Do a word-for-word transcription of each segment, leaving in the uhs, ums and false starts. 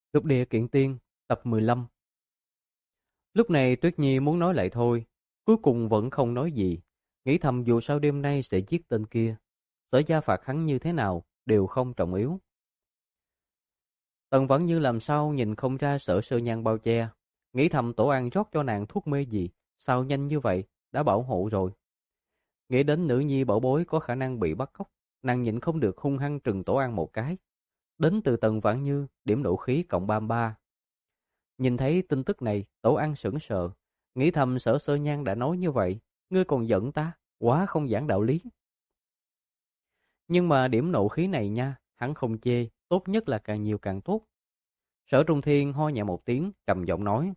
Lục địa kiện tiên, tập mười lăm. Lúc này Tuyết Nhi muốn nói lại thôi, cuối cùng vẫn không nói gì, nghĩ thầm dù sao đêm nay sẽ giết tên kia. Sở gia phạt hắn như thế nào, đều không trọng yếu. Tần vẫn như làm sao nhìn không ra Sở Sơ Nhan bao che, nghĩ thầm Tổ An rót cho nàng thuốc mê gì, sao nhanh như vậy, đã bảo hộ rồi. Nghĩ đến nữ nhi bảo bối có khả năng bị bắt cóc, nàng nhịn không được hung hăng trừng Tổ An một cái. Đến từ Tần Vãn Như, điểm độ khí cộng ba mươi ba. Nhìn thấy tin tức này, Tổ An sững sờ, nghĩ thầm Sở Sơ Nhan đã nói như vậy, ngươi còn giận ta, quá không giảng đạo lý. Nhưng mà điểm nộ khí này nha, hắn không chê, tốt nhất là càng nhiều càng tốt. Sở Trung Thiên ho nhẹ một tiếng, trầm giọng nói.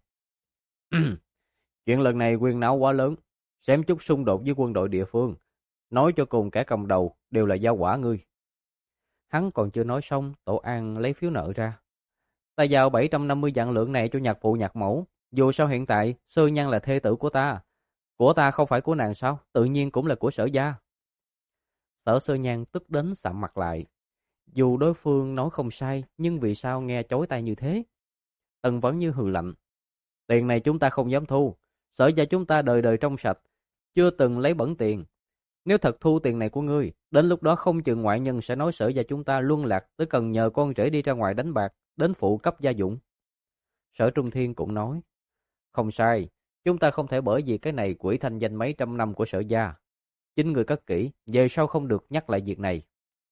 Chuyện lần này quyền não quá lớn, xem chút xung đột với quân đội địa phương, nói cho cùng kẻ cầm đầu đều là giao quả ngươi. Hắn còn chưa nói xong, Tổ An lấy phiếu nợ ra. Ta giao bảy trăm năm mươi vạn lượng này cho nhạc phụ nhạc mẫu. Dù sao hiện tại, Sơ Nhan là thê tử của ta. Của ta không phải của nàng sao? Tự nhiên cũng là của Sở gia. Sở Sơ Nhan tức đến sạm mặt lại. Dù đối phương nói không sai, nhưng vì sao nghe chối tai như thế? Tần vẫn như hừ lạnh. Tiền này chúng ta không dám thu. Sở gia chúng ta đời đời trong sạch, chưa từng lấy bẩn tiền. Nếu thật thu tiền này của ngươi, đến lúc đó không chừng ngoại nhân sẽ nói Sở gia chúng ta luân lạc tới cần nhờ con rể đi ra ngoài đánh bạc, đến phụ cấp gia dụng. Sở Trung Thiên cũng nói, không sai, chúng ta không thể bởi vì cái này quỹ thanh danh mấy trăm năm của Sở gia. Chính người cất kỹ, về sau không được nhắc lại việc này.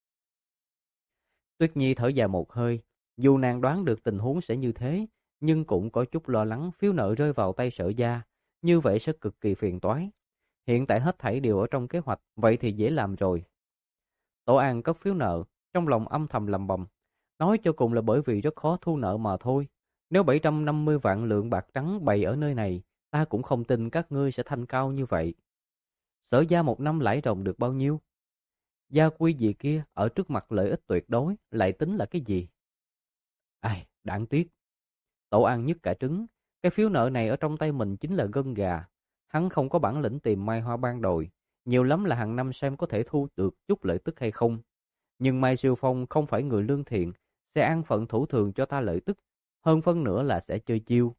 Tuyết Nhi thở dài một hơi, dù nàng đoán được tình huống sẽ như thế, nhưng cũng có chút lo lắng phiếu nợ rơi vào tay Sở gia, như vậy sẽ cực kỳ phiền toái. Hiện tại hết thảy đều ở trong kế hoạch, vậy thì dễ làm rồi. Tổ An cất phiếu nợ, trong lòng âm thầm lầm bầm, nói cho cùng là bởi vì rất khó thu nợ mà thôi. Nếu bảy trăm năm mươi vạn lượng bạc trắng bày ở nơi này, ta cũng không tin các ngươi sẽ thanh cao như vậy. Sở gia một năm lãi ròng được bao nhiêu? Gia quy gì kia ở trước mặt lợi ích tuyệt đối lại tính là cái gì? Ai, đáng tiếc. Tổ An nhức cả trứng, cái phiếu nợ này ở trong tay mình chính là gân gà. Hắn không có bản lĩnh tìm Mai Hoa ban đòi, nhiều lắm là hàng năm xem có thể thu được chút lợi tức hay không. Nhưng Mai Siêu Phong không phải người lương thiện, sẽ an phận thủ thường cho ta lợi tức, hơn phân nữa là sẽ chơi chiêu.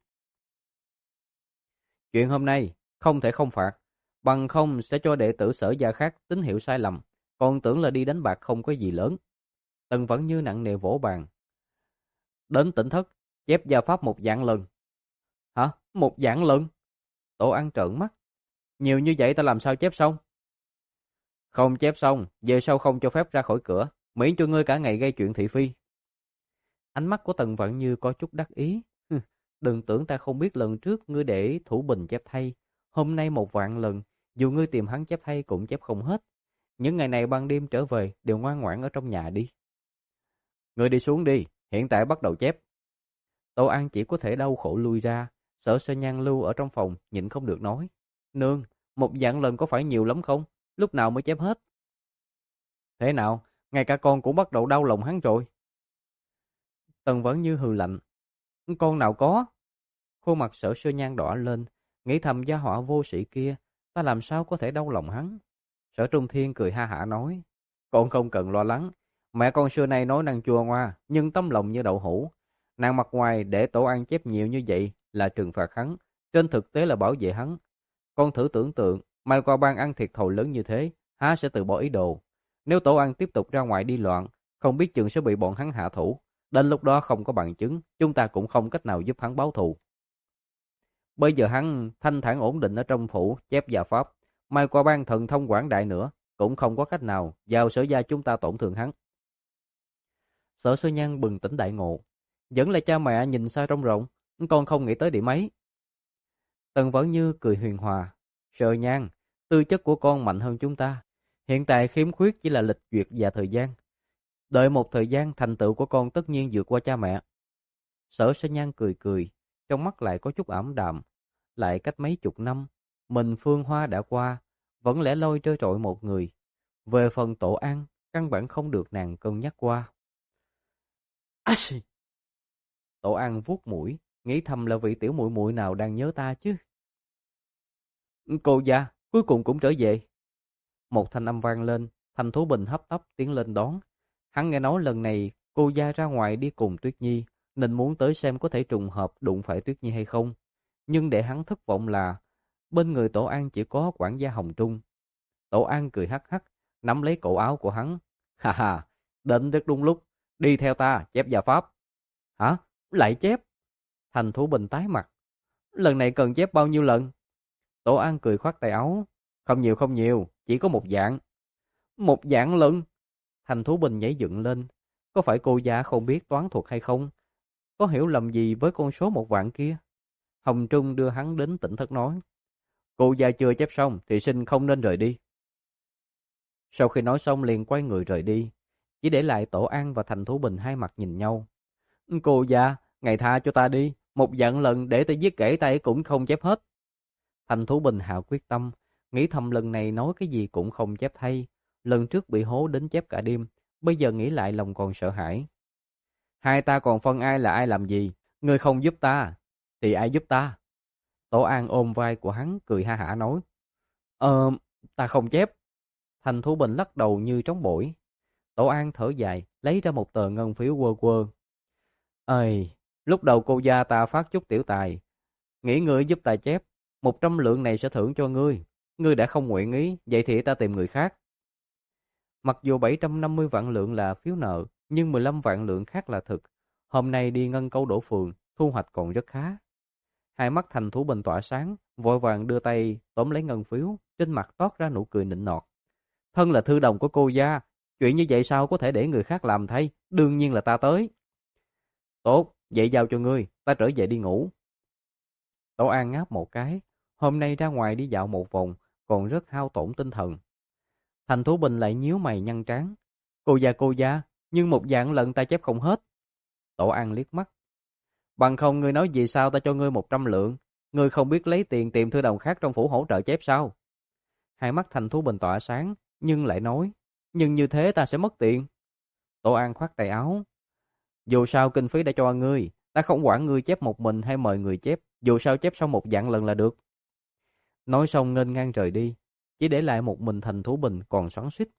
Chuyện hôm nay không thể không phạt, bằng không sẽ cho đệ tử Sở gia khác tín hiệu sai lầm, còn tưởng là đi đánh bạc không có gì lớn. Tần vẫn như nặng nề vỗ bàn. Đến tỉnh thất, chép gia pháp một vạn lần. Hả? Một vạn lần? Tổ An trợn mắt. Nhiều như vậy ta làm sao chép xong? Không chép xong, về sau không cho phép ra khỏi cửa, miễn cho ngươi cả ngày gây chuyện thị phi. Ánh mắt của Tần Vạn Như có chút đắc ý. Đừng tưởng ta không biết lần trước ngươi để Thủ Bình chép thay, hôm nay một vạn lần, dù ngươi tìm hắn chép thay cũng chép không hết. Những ngày này ban đêm trở về đều ngoan ngoãn ở trong nhà đi. Ngươi đi xuống đi, hiện tại bắt đầu chép. Tô An chỉ có thể đau khổ lui ra, Sở Sơ Nhan lưu ở trong phòng, nhịn không được nói. Nương, một vạn lần có phải nhiều lắm không? Lúc nào mới chép hết? Thế nào, ngay cả con cũng bắt đầu đau lòng hắn rồi. Tần vẫn như hừ lạnh. Con nào có? Khuôn mặt Sở Sơ Nhan đỏ lên, nghĩ thầm gia họa vô sĩ kia, ta làm sao có thể đau lòng hắn. Sở Trung Thiên cười ha hả nói, con không cần lo lắng, mẹ con xưa nay nói năng chua ngoa, nhưng tấm lòng như đậu hũ. Nàng mặt ngoài để Tổ An chép nhiều như vậy là trừng phạt hắn, trên thực tế là bảo vệ hắn. Con thử tưởng tượng, mai qua ban ăn thiệt thòi lớn như thế, há sẽ từ bỏ ý đồ. Nếu Tổ An tiếp tục ra ngoài đi loạn, không biết chừng sẽ bị bọn hắn hạ thủ. Đến lúc đó không có bằng chứng, chúng ta cũng không cách nào giúp hắn báo thù. Bây giờ hắn thanh thản ổn định ở trong phủ chép gia pháp, mai qua ban thần thông quảng đại nữa, cũng không có cách nào vào Sở gia chúng ta tổn thương hắn. Sở Sơ Nhan bừng tỉnh đại ngộ, vẫn là cha mẹ nhìn xa trông rộng, con không nghĩ tới điểm ấy. Tần Vẫn Như cười huyền hòa, Sơ Nhan, tư chất của con mạnh hơn chúng ta, hiện tại khiếm khuyết chỉ là lịch duyệt và thời gian. Đợi một thời gian thành tựu của con tất nhiên vượt qua cha mẹ. Sở Sơ Nhan cười cười, trong mắt lại có chút ảm đạm. Lại cách mấy chục năm, mình Phương Hoa đã qua, vẫn lẻ loi trơ trọi một người. Về phần Tổ An, căn bản không được nàng cân nhắc qua. Ashi! Tổ An vuốt mũi, nghĩ thầm là vị tiểu muội muội nào đang nhớ ta chứ. Cô gia, cuối cùng cũng trở về. Một thanh âm vang lên, Thành Thú Bình hấp tấp tiến lên đón. Hắn nghe nói lần này cô gia ra ngoài đi cùng Tuyết Nhi, nên muốn tới xem có thể trùng hợp đụng phải Tuyết Nhi hay không. Nhưng để hắn thất vọng là bên người Tổ An chỉ có quản gia Hồng Trung. Tổ An cười hắc hắc, nắm lấy cổ áo của hắn. Ha ha, đến rất đúng lúc, đi theo ta, chép gia pháp. Hả? Lại chép? Thành Thủ Bình tái mặt. Lần này cần chép bao nhiêu lần? Tổ An cười khoát tay áo. Không nhiều không nhiều, chỉ có một dạng. Một dạng lần? Thành Thủ Bình nhảy dựng lên. Có phải cô già không biết toán thuật hay không? Có hiểu lầm gì với con số một vạn kia? Hồng Trung đưa hắn đến tỉnh thất nói. Cô già chưa chép xong thì xin không nên rời đi. Sau khi nói xong liền quay người rời đi. Chỉ để lại Tổ An và Thành Thủ Bình hai mặt nhìn nhau. Cô già, ngài tha cho ta đi. Một vạn lần để ta viết kể tay cũng không chép hết. Thành Thủ Bình hạ quyết tâm. Nghĩ thầm lần này nói cái gì cũng không chép thay. Lần trước bị hố đến chép cả đêm. Bây giờ nghĩ lại lòng còn sợ hãi. Hai ta còn phân ai là ai làm gì. Ngươi không giúp ta thì ai giúp ta? Tổ An ôm vai của hắn cười ha hả nói. Ờ, ta không chép. Thành Thủ Bình lắc đầu như trống bổi. Tổ An thở dài, lấy ra một tờ ngân phiếu quơ quơ. Ơi, lúc đầu cô gia ta phát chút tiểu tài. Nghĩ ngươi giúp ta chép, một trăm lượng này sẽ thưởng cho ngươi. Ngươi đã không nguyện ý, vậy thì ta tìm người khác. Mặc dù bảy trăm năm mươi vạn lượng là phiếu nợ, nhưng mười lăm vạn lượng khác là thực. Hôm nay đi ngân câu đổ phường, thu hoạch còn rất khá. Hai mắt Thành Thủ Bình tỏa sáng, vội vàng đưa tay tóm lấy ngân phiếu, trên mặt toát ra nụ cười nịnh nọt. Thân là thư đồng của cô gia, chuyện như vậy sao có thể để người khác làm thay, đương nhiên là ta tới. Tốt, vậy giao cho ngươi, ta trở về đi ngủ. Tổ An ngáp một cái, hôm nay ra ngoài đi dạo một vòng, còn rất hao tổn tinh thần. Thành Thủ Bình lại nhíu mày nhăn trán. Cô gia cô gia, nhưng một dạng lần ta chép không hết. Tổ An liếc mắt. Bằng không ngươi nói gì sao ta cho ngươi một trăm lượng, ngươi không biết lấy tiền tìm thư đồng khác trong phủ hỗ trợ chép sao? Hai mắt Thành Thủ Bình tỏa sáng, nhưng lại nói, nhưng như thế ta sẽ mất tiền. Tổ An khoát tay áo. Dù sao kinh phí đã cho ngươi, ta không quản ngươi chép một mình hay mời người chép, dù sao chép xong một dạng lần là được. Nói xong nghênh ngang rời đi, chỉ để lại một mình Thành Thủ Bình còn xoắn xuýt.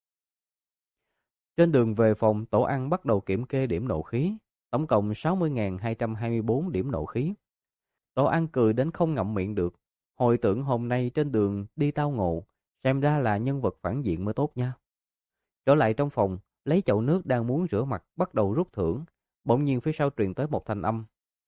Trên đường về phòng, Tổ An bắt đầu kiểm kê điểm nộ khí, tổng cộng sáu mươi nghìn hai trăm hai mươi bốn điểm nộ khí. Tổ An cười đến không ngậm miệng được, hồi tưởng hôm nay trên đường đi tao ngộ, xem ra là nhân vật phản diện mới tốt nha. Trở lại trong phòng, lấy chậu nước đang muốn rửa mặt bắt đầu rút thưởng, bỗng nhiên phía sau truyền tới một thanh âm.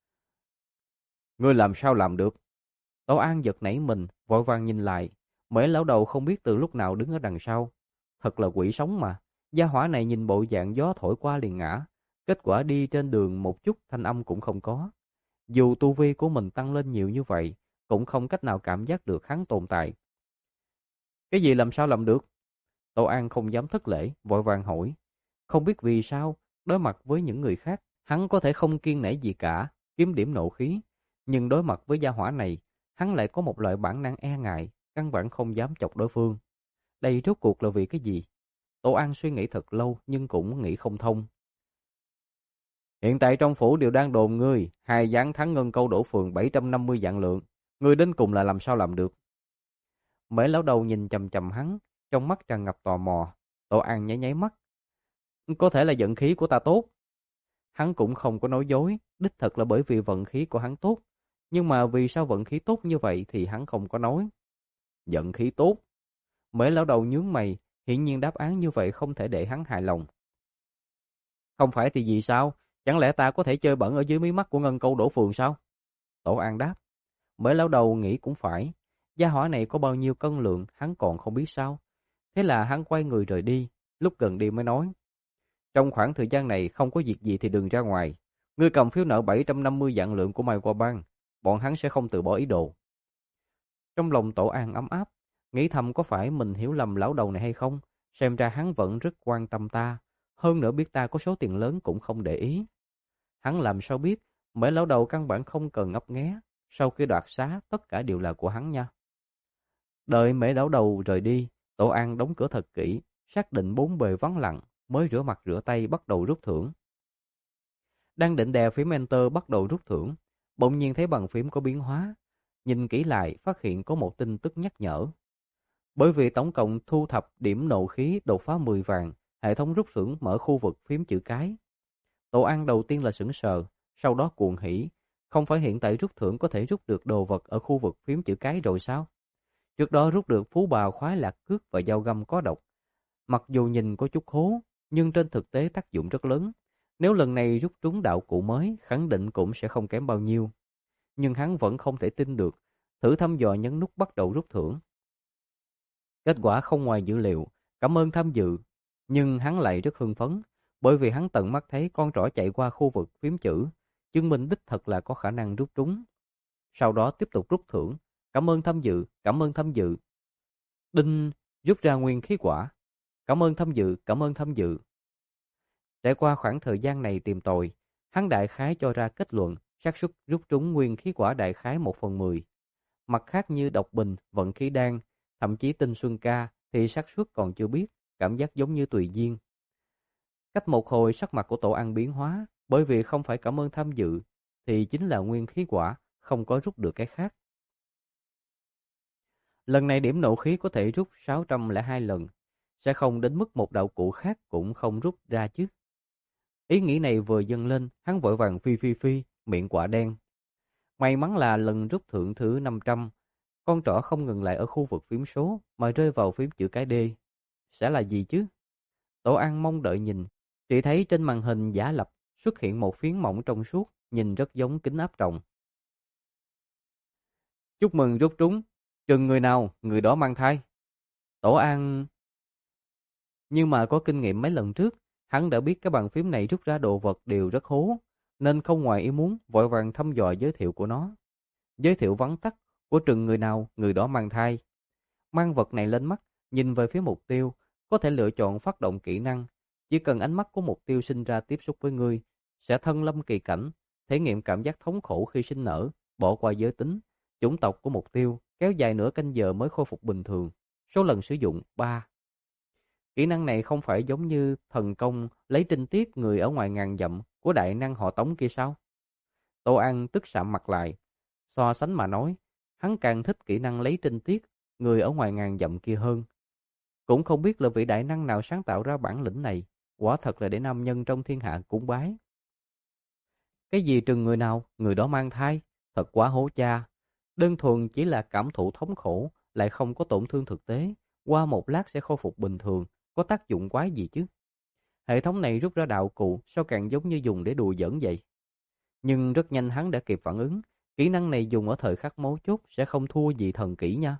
Ngươi làm sao làm được? Tổ An giật nảy mình, vội vàng nhìn lại, Mễ lão đầu không biết từ lúc nào đứng ở đằng sau. Thật là quỷ sống mà, gia hỏa này nhìn bộ dạng gió thổi qua liền ngã, kết quả đi trên đường một chút thanh âm cũng không có. Dù tu vi của mình tăng lên nhiều như vậy, cũng không cách nào cảm giác được hắn tồn tại. Cái gì làm sao làm được? Tổ An không dám thất lễ, vội vàng hỏi. Không biết vì sao, đối mặt với những người khác, hắn có thể không kiêng nể gì cả, kiếm điểm nộ khí. Nhưng đối mặt với gia hỏa này, hắn lại có một loại bản năng e ngại, căn bản không dám chọc đối phương. Đây rốt cuộc là vì cái gì? Tổ An suy nghĩ thật lâu nhưng cũng nghĩ không thông. Hiện tại trong phủ đều đang đồn ngươi, hai gián thắng ngân câu đổ phường bảy trăm năm mươi vạn lượng. Ngươi đến cùng là làm sao làm được? Mễ lão đầu nhìn chầm chầm hắn, trong mắt tràn ngập tò mò. Tổ An nháy nháy mắt. Có thể là vận khí của ta tốt. Hắn cũng không có nói dối, đích thực là bởi vì vận khí của hắn tốt. Nhưng mà vì sao vận khí tốt như vậy thì hắn không có nói. Vận khí tốt. Mễ lão đầu nhướng mày, hiển nhiên đáp án như vậy không thể để hắn hài lòng. Không phải thì gì sao? Chẳng lẽ ta có thể chơi bẩn ở dưới mí mắt của ngân câu đổ phường sao? Tổ An đáp. Mễ lão đầu nghĩ cũng phải. Gia hỏa này có bao nhiêu cân lượng hắn còn không biết sao. Thế là hắn quay người rời đi, lúc gần đi mới nói. Trong khoảng thời gian này không có việc gì thì đừng ra ngoài. Ngươi cầm phiếu nợ bảy trăm năm mươi vạn lượng của Mai Qua Bang, bọn hắn sẽ không từ bỏ ý đồ. Trong lòng Tổ An ấm áp, nghĩ thầm có phải mình hiểu lầm lão đầu này hay không, xem ra hắn vẫn rất quan tâm ta, hơn nữa biết ta có số tiền lớn cũng không để ý. Hắn làm sao biết, mấy lão đầu căn bản không cần ngấp nghé, sau khi đoạt xá tất cả đều là của hắn nha. Đợi mấy lão đầu rời đi, Tổ An đóng cửa thật kỹ, xác định bốn bề vắng lặng, mới rửa mặt rửa tay bắt đầu rút thưởng. Đang định đè phím Enter bắt đầu rút thưởng, bỗng nhiên thấy bàn phím có biến hóa. Nhìn kỹ lại phát hiện có một tin tức nhắc nhở. Bởi vì tổng cộng thu thập điểm nộ khí đột phá mười vàng, hệ thống rút thưởng mở khu vực phím chữ cái. Tổ An đầu tiên là sửng sờ, sau đó cuồng hỉ. Không phải hiện tại rút thưởng có thể rút được đồ vật ở khu vực phím chữ cái rồi sao? Trước đó rút được phú bào khoái lạc cước và dao găm có độc. Mặc dù nhìn có chút hố, nhưng trên thực tế tác dụng rất lớn. Nếu lần này rút trúng đạo cụ mới, khẳng định cũng sẽ không kém bao nhiêu. Nhưng hắn vẫn không thể tin được, thử thăm dò nhấn nút bắt đầu rút thưởng. Kết quả không ngoài dữ liệu, cảm ơn tham dự. Nhưng hắn lại rất hưng phấn, bởi vì hắn tận mắt thấy con trỏ chạy qua khu vực phím chữ, chứng minh đích thật là có khả năng rút trúng. Sau đó tiếp tục rút thưởng, cảm ơn tham dự, cảm ơn tham dự. Đinh, rút ra nguyên khí quả. Cảm ơn tham dự, cảm ơn tham dự. Trải qua khoảng thời gian này tìm tòi, hắn đại khái cho ra kết luận xác suất rút trúng nguyên khí quả đại khái một phần mười. Mặt khác như độc bình, vận khí đan, thậm chí tinh xuân ca thì xác suất còn chưa biết, cảm giác giống như tùy duyên. Cách một hồi sắc mặt của Tổ Ăn biến hóa, bởi vì không phải cảm ơn tham dự thì chính là nguyên khí quả, không có rút được cái khác. Lần này điểm nộ khí có thể rút sáu trăm lẻ hai lần, sẽ không đến mức một đạo cụ khác cũng không rút ra chứ. Ý nghĩ này vừa dâng lên, hắn vội vàng phi phi phi, miệng quả đen. May mắn là lần rút thưởng thứ năm trăm, con trỏ không ngừng lại ở khu vực phím số mà rơi vào phím chữ cái D. Sẽ là gì chứ? Tổ An mong đợi nhìn, chỉ thấy trên màn hình giả lập xuất hiện một phiến mỏng trong suốt, nhìn rất giống kính áp tròng. Chúc mừng rút trúng, chừng người nào, người đó mang thai. Tổ An... Nhưng mà có kinh nghiệm mấy lần trước, hắn đã biết cái bàn phím này rút ra đồ vật đều rất hố, nên không ngoài ý muốn vội vàng thăm dò giới thiệu của nó. Giới thiệu vắn tắt của chừng người nào, người đó mang thai. Mang vật này lên mắt, nhìn về phía mục tiêu, có thể lựa chọn phát động kỹ năng. Chỉ cần ánh mắt của mục tiêu sinh ra tiếp xúc với ngươi, sẽ thân lâm kỳ cảnh, thể nghiệm cảm giác thống khổ khi sinh nở, bỏ qua giới tính, chủng tộc của mục tiêu, kéo dài nửa canh giờ mới khôi phục bình thường. Số lần sử dụng ba. Kỹ năng này không phải giống như thần công lấy trinh tiết người ở ngoài ngàn dặm của đại năng họ Tống kia sao? Tô An tức sạm mặt lại. So sánh mà nói, hắn càng thích kỹ năng lấy trinh tiết người ở ngoài ngàn dặm kia hơn. Cũng không biết là vị đại năng nào sáng tạo ra bản lĩnh này, quả thật là để nam nhân trong thiên hạ cúng bái. Cái gì trừng người nào, người đó mang thai, thật quá hố cha. Đơn thuần chỉ là cảm thụ thống khổ, lại không có tổn thương thực tế, qua một lát sẽ khôi phục bình thường, có tác dụng quái gì chứ? Hệ thống này rút ra đạo cụ, sao càng giống như dùng để đùa giỡn vậy? Nhưng rất nhanh hắn đã kịp phản ứng, kỹ năng này dùng ở thời khắc mấu chốt sẽ không thua gì thần kỹ nha.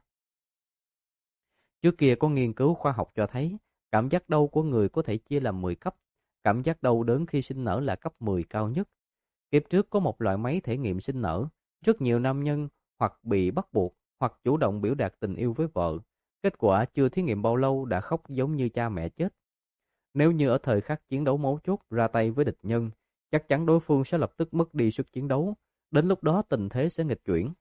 Trước kia có nghiên cứu khoa học cho thấy, cảm giác đau của người có thể chia làm mười cấp, cảm giác đau đớn khi sinh nở là cấp mười cao nhất. Kiếp trước có một loại máy thể nghiệm sinh nở, rất nhiều nam nhân hoặc bị bắt buộc hoặc chủ động biểu đạt tình yêu với vợ. Kết quả chưa thí nghiệm bao lâu đã khóc giống như cha mẹ chết. Nếu như ở thời khắc chiến đấu mấu chốt ra tay với địch nhân, chắc chắn đối phương sẽ lập tức mất đi sức chiến đấu. Đến lúc đó tình thế sẽ nghịch chuyển.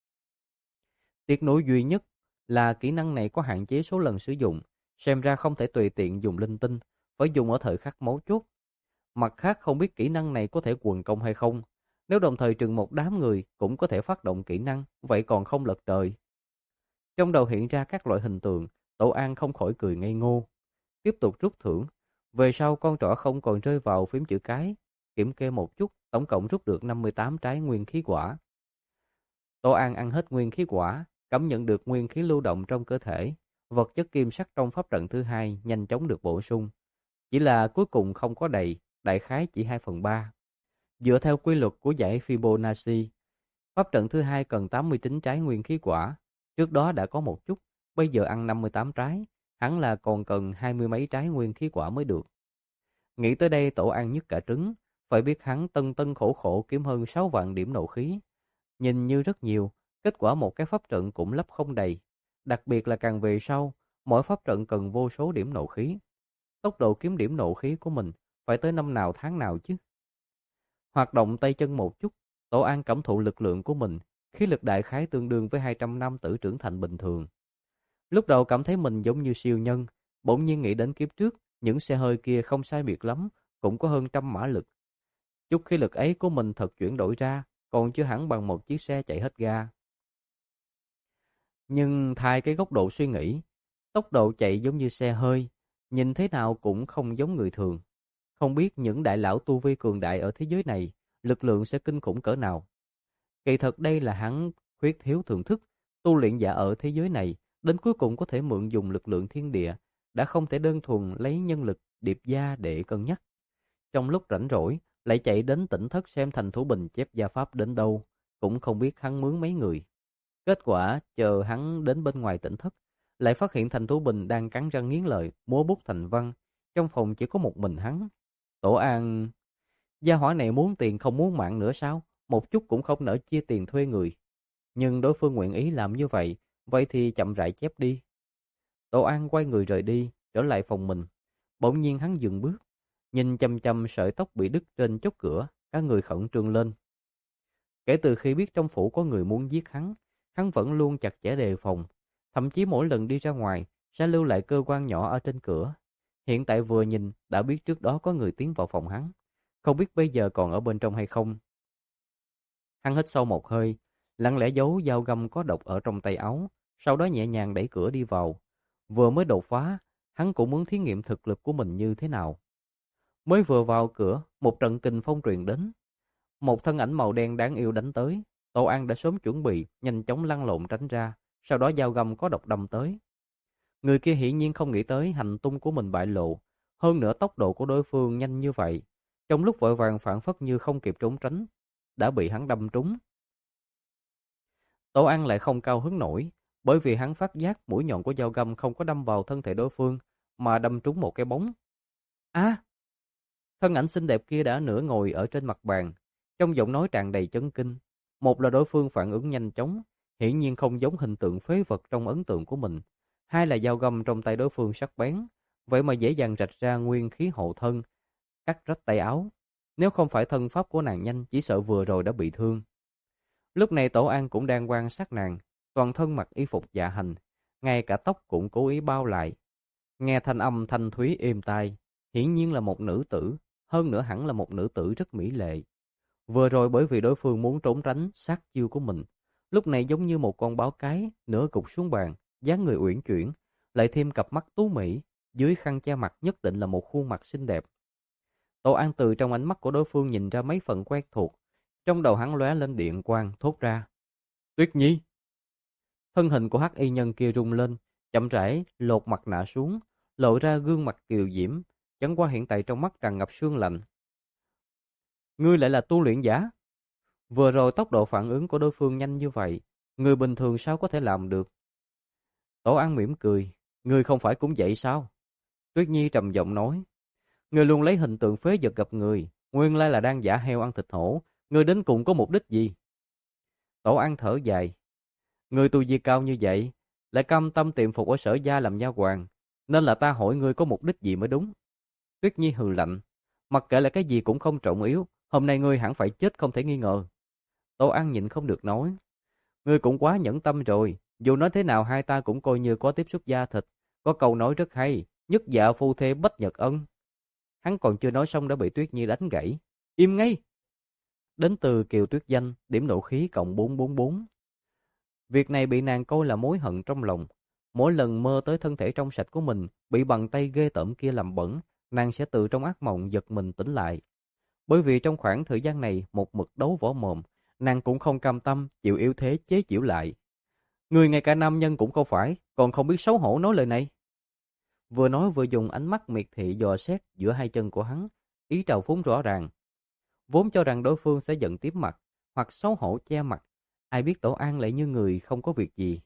Tiếc nuối duy nhất là kỹ năng này có hạn chế số lần sử dụng, xem ra không thể tùy tiện dùng linh tinh, phải dùng ở thời khắc mấu chốt. Mặt khác không biết kỹ năng này có thể quần công hay không. Nếu đồng thời trừng một đám người cũng có thể phát động kỹ năng, vậy còn không lật trời. Trong đầu hiện ra các loại hình tượng, Tổ An không khỏi cười ngây ngô. Tiếp tục rút thưởng. Về sau con trỏ không còn rơi vào phím chữ cái. Kiểm kê một chút, tổng cộng rút được năm mươi tám trái nguyên khí quả. Tổ An ăn hết nguyên khí quả, cảm nhận được nguyên khí lưu động trong cơ thể. Vật chất kim sắc trong pháp trận thứ hai nhanh chóng được bổ sung. Chỉ là cuối cùng không có đầy, đại khái chỉ hai phần ba. Dựa theo quy luật của giải Fibonacci, pháp trận thứ hai cần tám mươi chín trái nguyên khí quả. Trước đó đã có một chút, bây giờ ăn năm mươi tám trái, hẳn là còn cần hai mươi mấy trái nguyên khí quả mới được. Nghĩ tới đây Tổ An nhức cả trứng, phải biết hắn tân tân khổ khổ kiếm hơn sáu vạn điểm nộ khí. Nhìn như rất nhiều, kết quả một cái pháp trận cũng lấp không đầy. Đặc biệt là càng về sau, mỗi pháp trận cần vô số điểm nộ khí. Tốc độ kiếm điểm nộ khí của mình phải tới năm nào tháng nào chứ. Hoạt động tay chân một chút, Tổ An cảm thụ lực lượng của mình, khí lực đại khái tương đương với hai trăm năm tử trưởng thành bình thường. Lúc đầu cảm thấy mình giống như siêu nhân, bỗng nhiên nghĩ đến kiếp trước, những xe hơi kia không sai biệt lắm, cũng có hơn trăm mã lực. Chút khí lực ấy của mình thật chuyển đổi ra, còn chưa hẳn bằng một chiếc xe chạy hết ga. Nhưng thay cái góc độ suy nghĩ, tốc độ chạy giống như xe hơi, nhìn thế nào cũng không giống người thường. Không biết những đại lão tu vi cường đại ở thế giới này, lực lượng sẽ kinh khủng cỡ nào. Kỳ thật đây là hắn khuyết thiếu thưởng thức, tu luyện giả ở thế giới này, đến cuối cùng có thể mượn dùng lực lượng thiên địa, đã không thể đơn thuần lấy nhân lực điệp gia để cân nhắc. Trong lúc rảnh rỗi, lại chạy đến tỉnh thất xem Thành Thủ Bình chép gia pháp đến đâu, cũng không biết hắn mướn mấy người. Kết quả, chờ hắn đến bên ngoài tỉnh thất, lại phát hiện Thành Thủ Bình đang cắn răng nghiến lợi, múa bút thành văn, trong phòng chỉ có một mình hắn. Tổ An, gia hỏa này muốn tiền không muốn mạng nữa sao? Một chút cũng không nỡ chia tiền thuê người. Nhưng đối phương nguyện ý làm như vậy, vậy thì chậm rãi chép đi. Tổ An quay người rời đi, trở lại phòng mình. Bỗng nhiên hắn dừng bước, nhìn chăm chăm sợi tóc bị đứt trên chốt cửa, cả người khẩn trương lên. Kể từ khi biết trong phủ có người muốn giết hắn, hắn vẫn luôn chặt chẽ đề phòng, thậm chí mỗi lần đi ra ngoài sẽ lưu lại cơ quan nhỏ ở trên cửa. Hiện tại vừa nhìn đã biết trước đó có người tiến vào phòng hắn, không biết bây giờ còn ở bên trong hay không. Hắn hít sâu một hơi, lặng lẽ giấu dao găm có độc ở trong tay áo, sau đó nhẹ nhàng đẩy cửa đi vào. Vừa mới đột phá, hắn cũng muốn thí nghiệm thực lực của mình như thế nào. Mới vừa vào cửa, một trận kình phong truyền đến. Một thân ảnh màu đen đáng yêu đánh tới. Tô An đã sớm chuẩn bị, nhanh chóng lăn lộn tránh ra, sau đó dao găm có độc đâm tới. Người kia hiển nhiên không nghĩ tới hành tung của mình bại lộ, hơn nữa tốc độ của đối phương nhanh như vậy. Trong lúc vội vàng phản phất như không kịp trốn tránh, đã bị hắn đâm trúng. Tô An lại không cao hứng nổi, bởi vì hắn phát giác mũi nhọn của dao găm không có đâm vào thân thể đối phương, mà đâm trúng một cái bóng. À! Thân ảnh xinh đẹp kia đã nửa ngồi ở trên mặt bàn, trong giọng nói tràn đầy chấn kinh. Một là đối phương phản ứng nhanh chóng, hiển nhiên không giống hình tượng phế vật trong ấn tượng của mình. Hai là dao găm trong tay đối phương sắc bén, vậy mà dễ dàng rạch ra nguyên khí hộ thân, cắt rách tay áo. Nếu không phải thân pháp của nàng nhanh, chỉ sợ vừa rồi đã bị thương. Lúc này Tổ An cũng đang quan sát nàng, toàn thân mặc y phục dạ hành, ngay cả tóc cũng cố ý bao lại. Nghe thanh âm thanh thúy êm tai, hiển nhiên là một nữ tử, hơn nữa hẳn là một nữ tử rất mỹ lệ. Vừa rồi bởi vì đối phương muốn trốn tránh sát chiêu của mình, lúc này giống như một con báo cái, nửa gục xuống bàn, dáng người uyển chuyển, lại thêm cặp mắt tú mỹ, dưới khăn che mặt nhất định là một khuôn mặt xinh đẹp. Tô An từ trong ánh mắt của đối phương nhìn ra mấy phần quen thuộc, trong đầu hắn lóe lên điện quang, thốt ra: Tuyết Nhi. Thân hình của hắc y nhân kia rung lên, chậm rãi lột mặt nạ xuống, lộ ra gương mặt kiều diễm, chẳng qua hiện tại trong mắt tràn ngập sương lạnh. Ngươi lại là tu luyện giả? Vừa rồi tốc độ phản ứng của đối phương nhanh như vậy, người bình thường sao có thể làm được? Tổ An mỉm cười, ngươi không phải cũng vậy sao? Tuyết Nhi trầm giọng nói, ngươi luôn lấy hình tượng phế vật gặp người, nguyên lai là đang giả heo ăn thịt hổ, ngươi đến cùng có mục đích gì? Tổ An thở dài, ngươi tu vi cao như vậy, lại cam tâm tiệm phục ở Sở gia làm nha hoàn, nên là ta hỏi ngươi có mục đích gì mới đúng. Tuyết Nhi hừ lạnh, mặc kệ là cái gì cũng không trọng yếu, hôm nay ngươi hẳn phải chết không thể nghi ngờ. Tô An nhịn không được nói, ngươi cũng quá nhẫn tâm rồi, dù nói thế nào hai ta cũng coi như có tiếp xúc da thịt, có câu nói rất hay, nhất dạ phu thê bách nhật ân. Hắn còn chưa nói xong đã bị Tuyết Nhi đánh gãy, im ngay. Đến từ Kiều Tuyết Danh, điểm nộ khí cộng bốn bốn bốn. Việc này bị nàng coi là mối hận trong lòng, mỗi lần mơ tới thân thể trong sạch của mình bị bàn tay ghê tởm kia làm bẩn, nàng sẽ từ trong ác mộng giật mình tỉnh lại. Bởi vì trong khoảng thời gian này một mực đấu võ mồm, nàng cũng không cam tâm chịu yếu thế chế giễu lại. Người ngay cả nam nhân cũng không phải, còn không biết xấu hổ nói lời này. Vừa nói vừa dùng ánh mắt miệt thị dò xét giữa hai chân của hắn, ý trào phúng rõ ràng. Vốn cho rằng đối phương sẽ giận tím mặt, hoặc xấu hổ che mặt, ai biết Tổ An lại như người không có việc gì.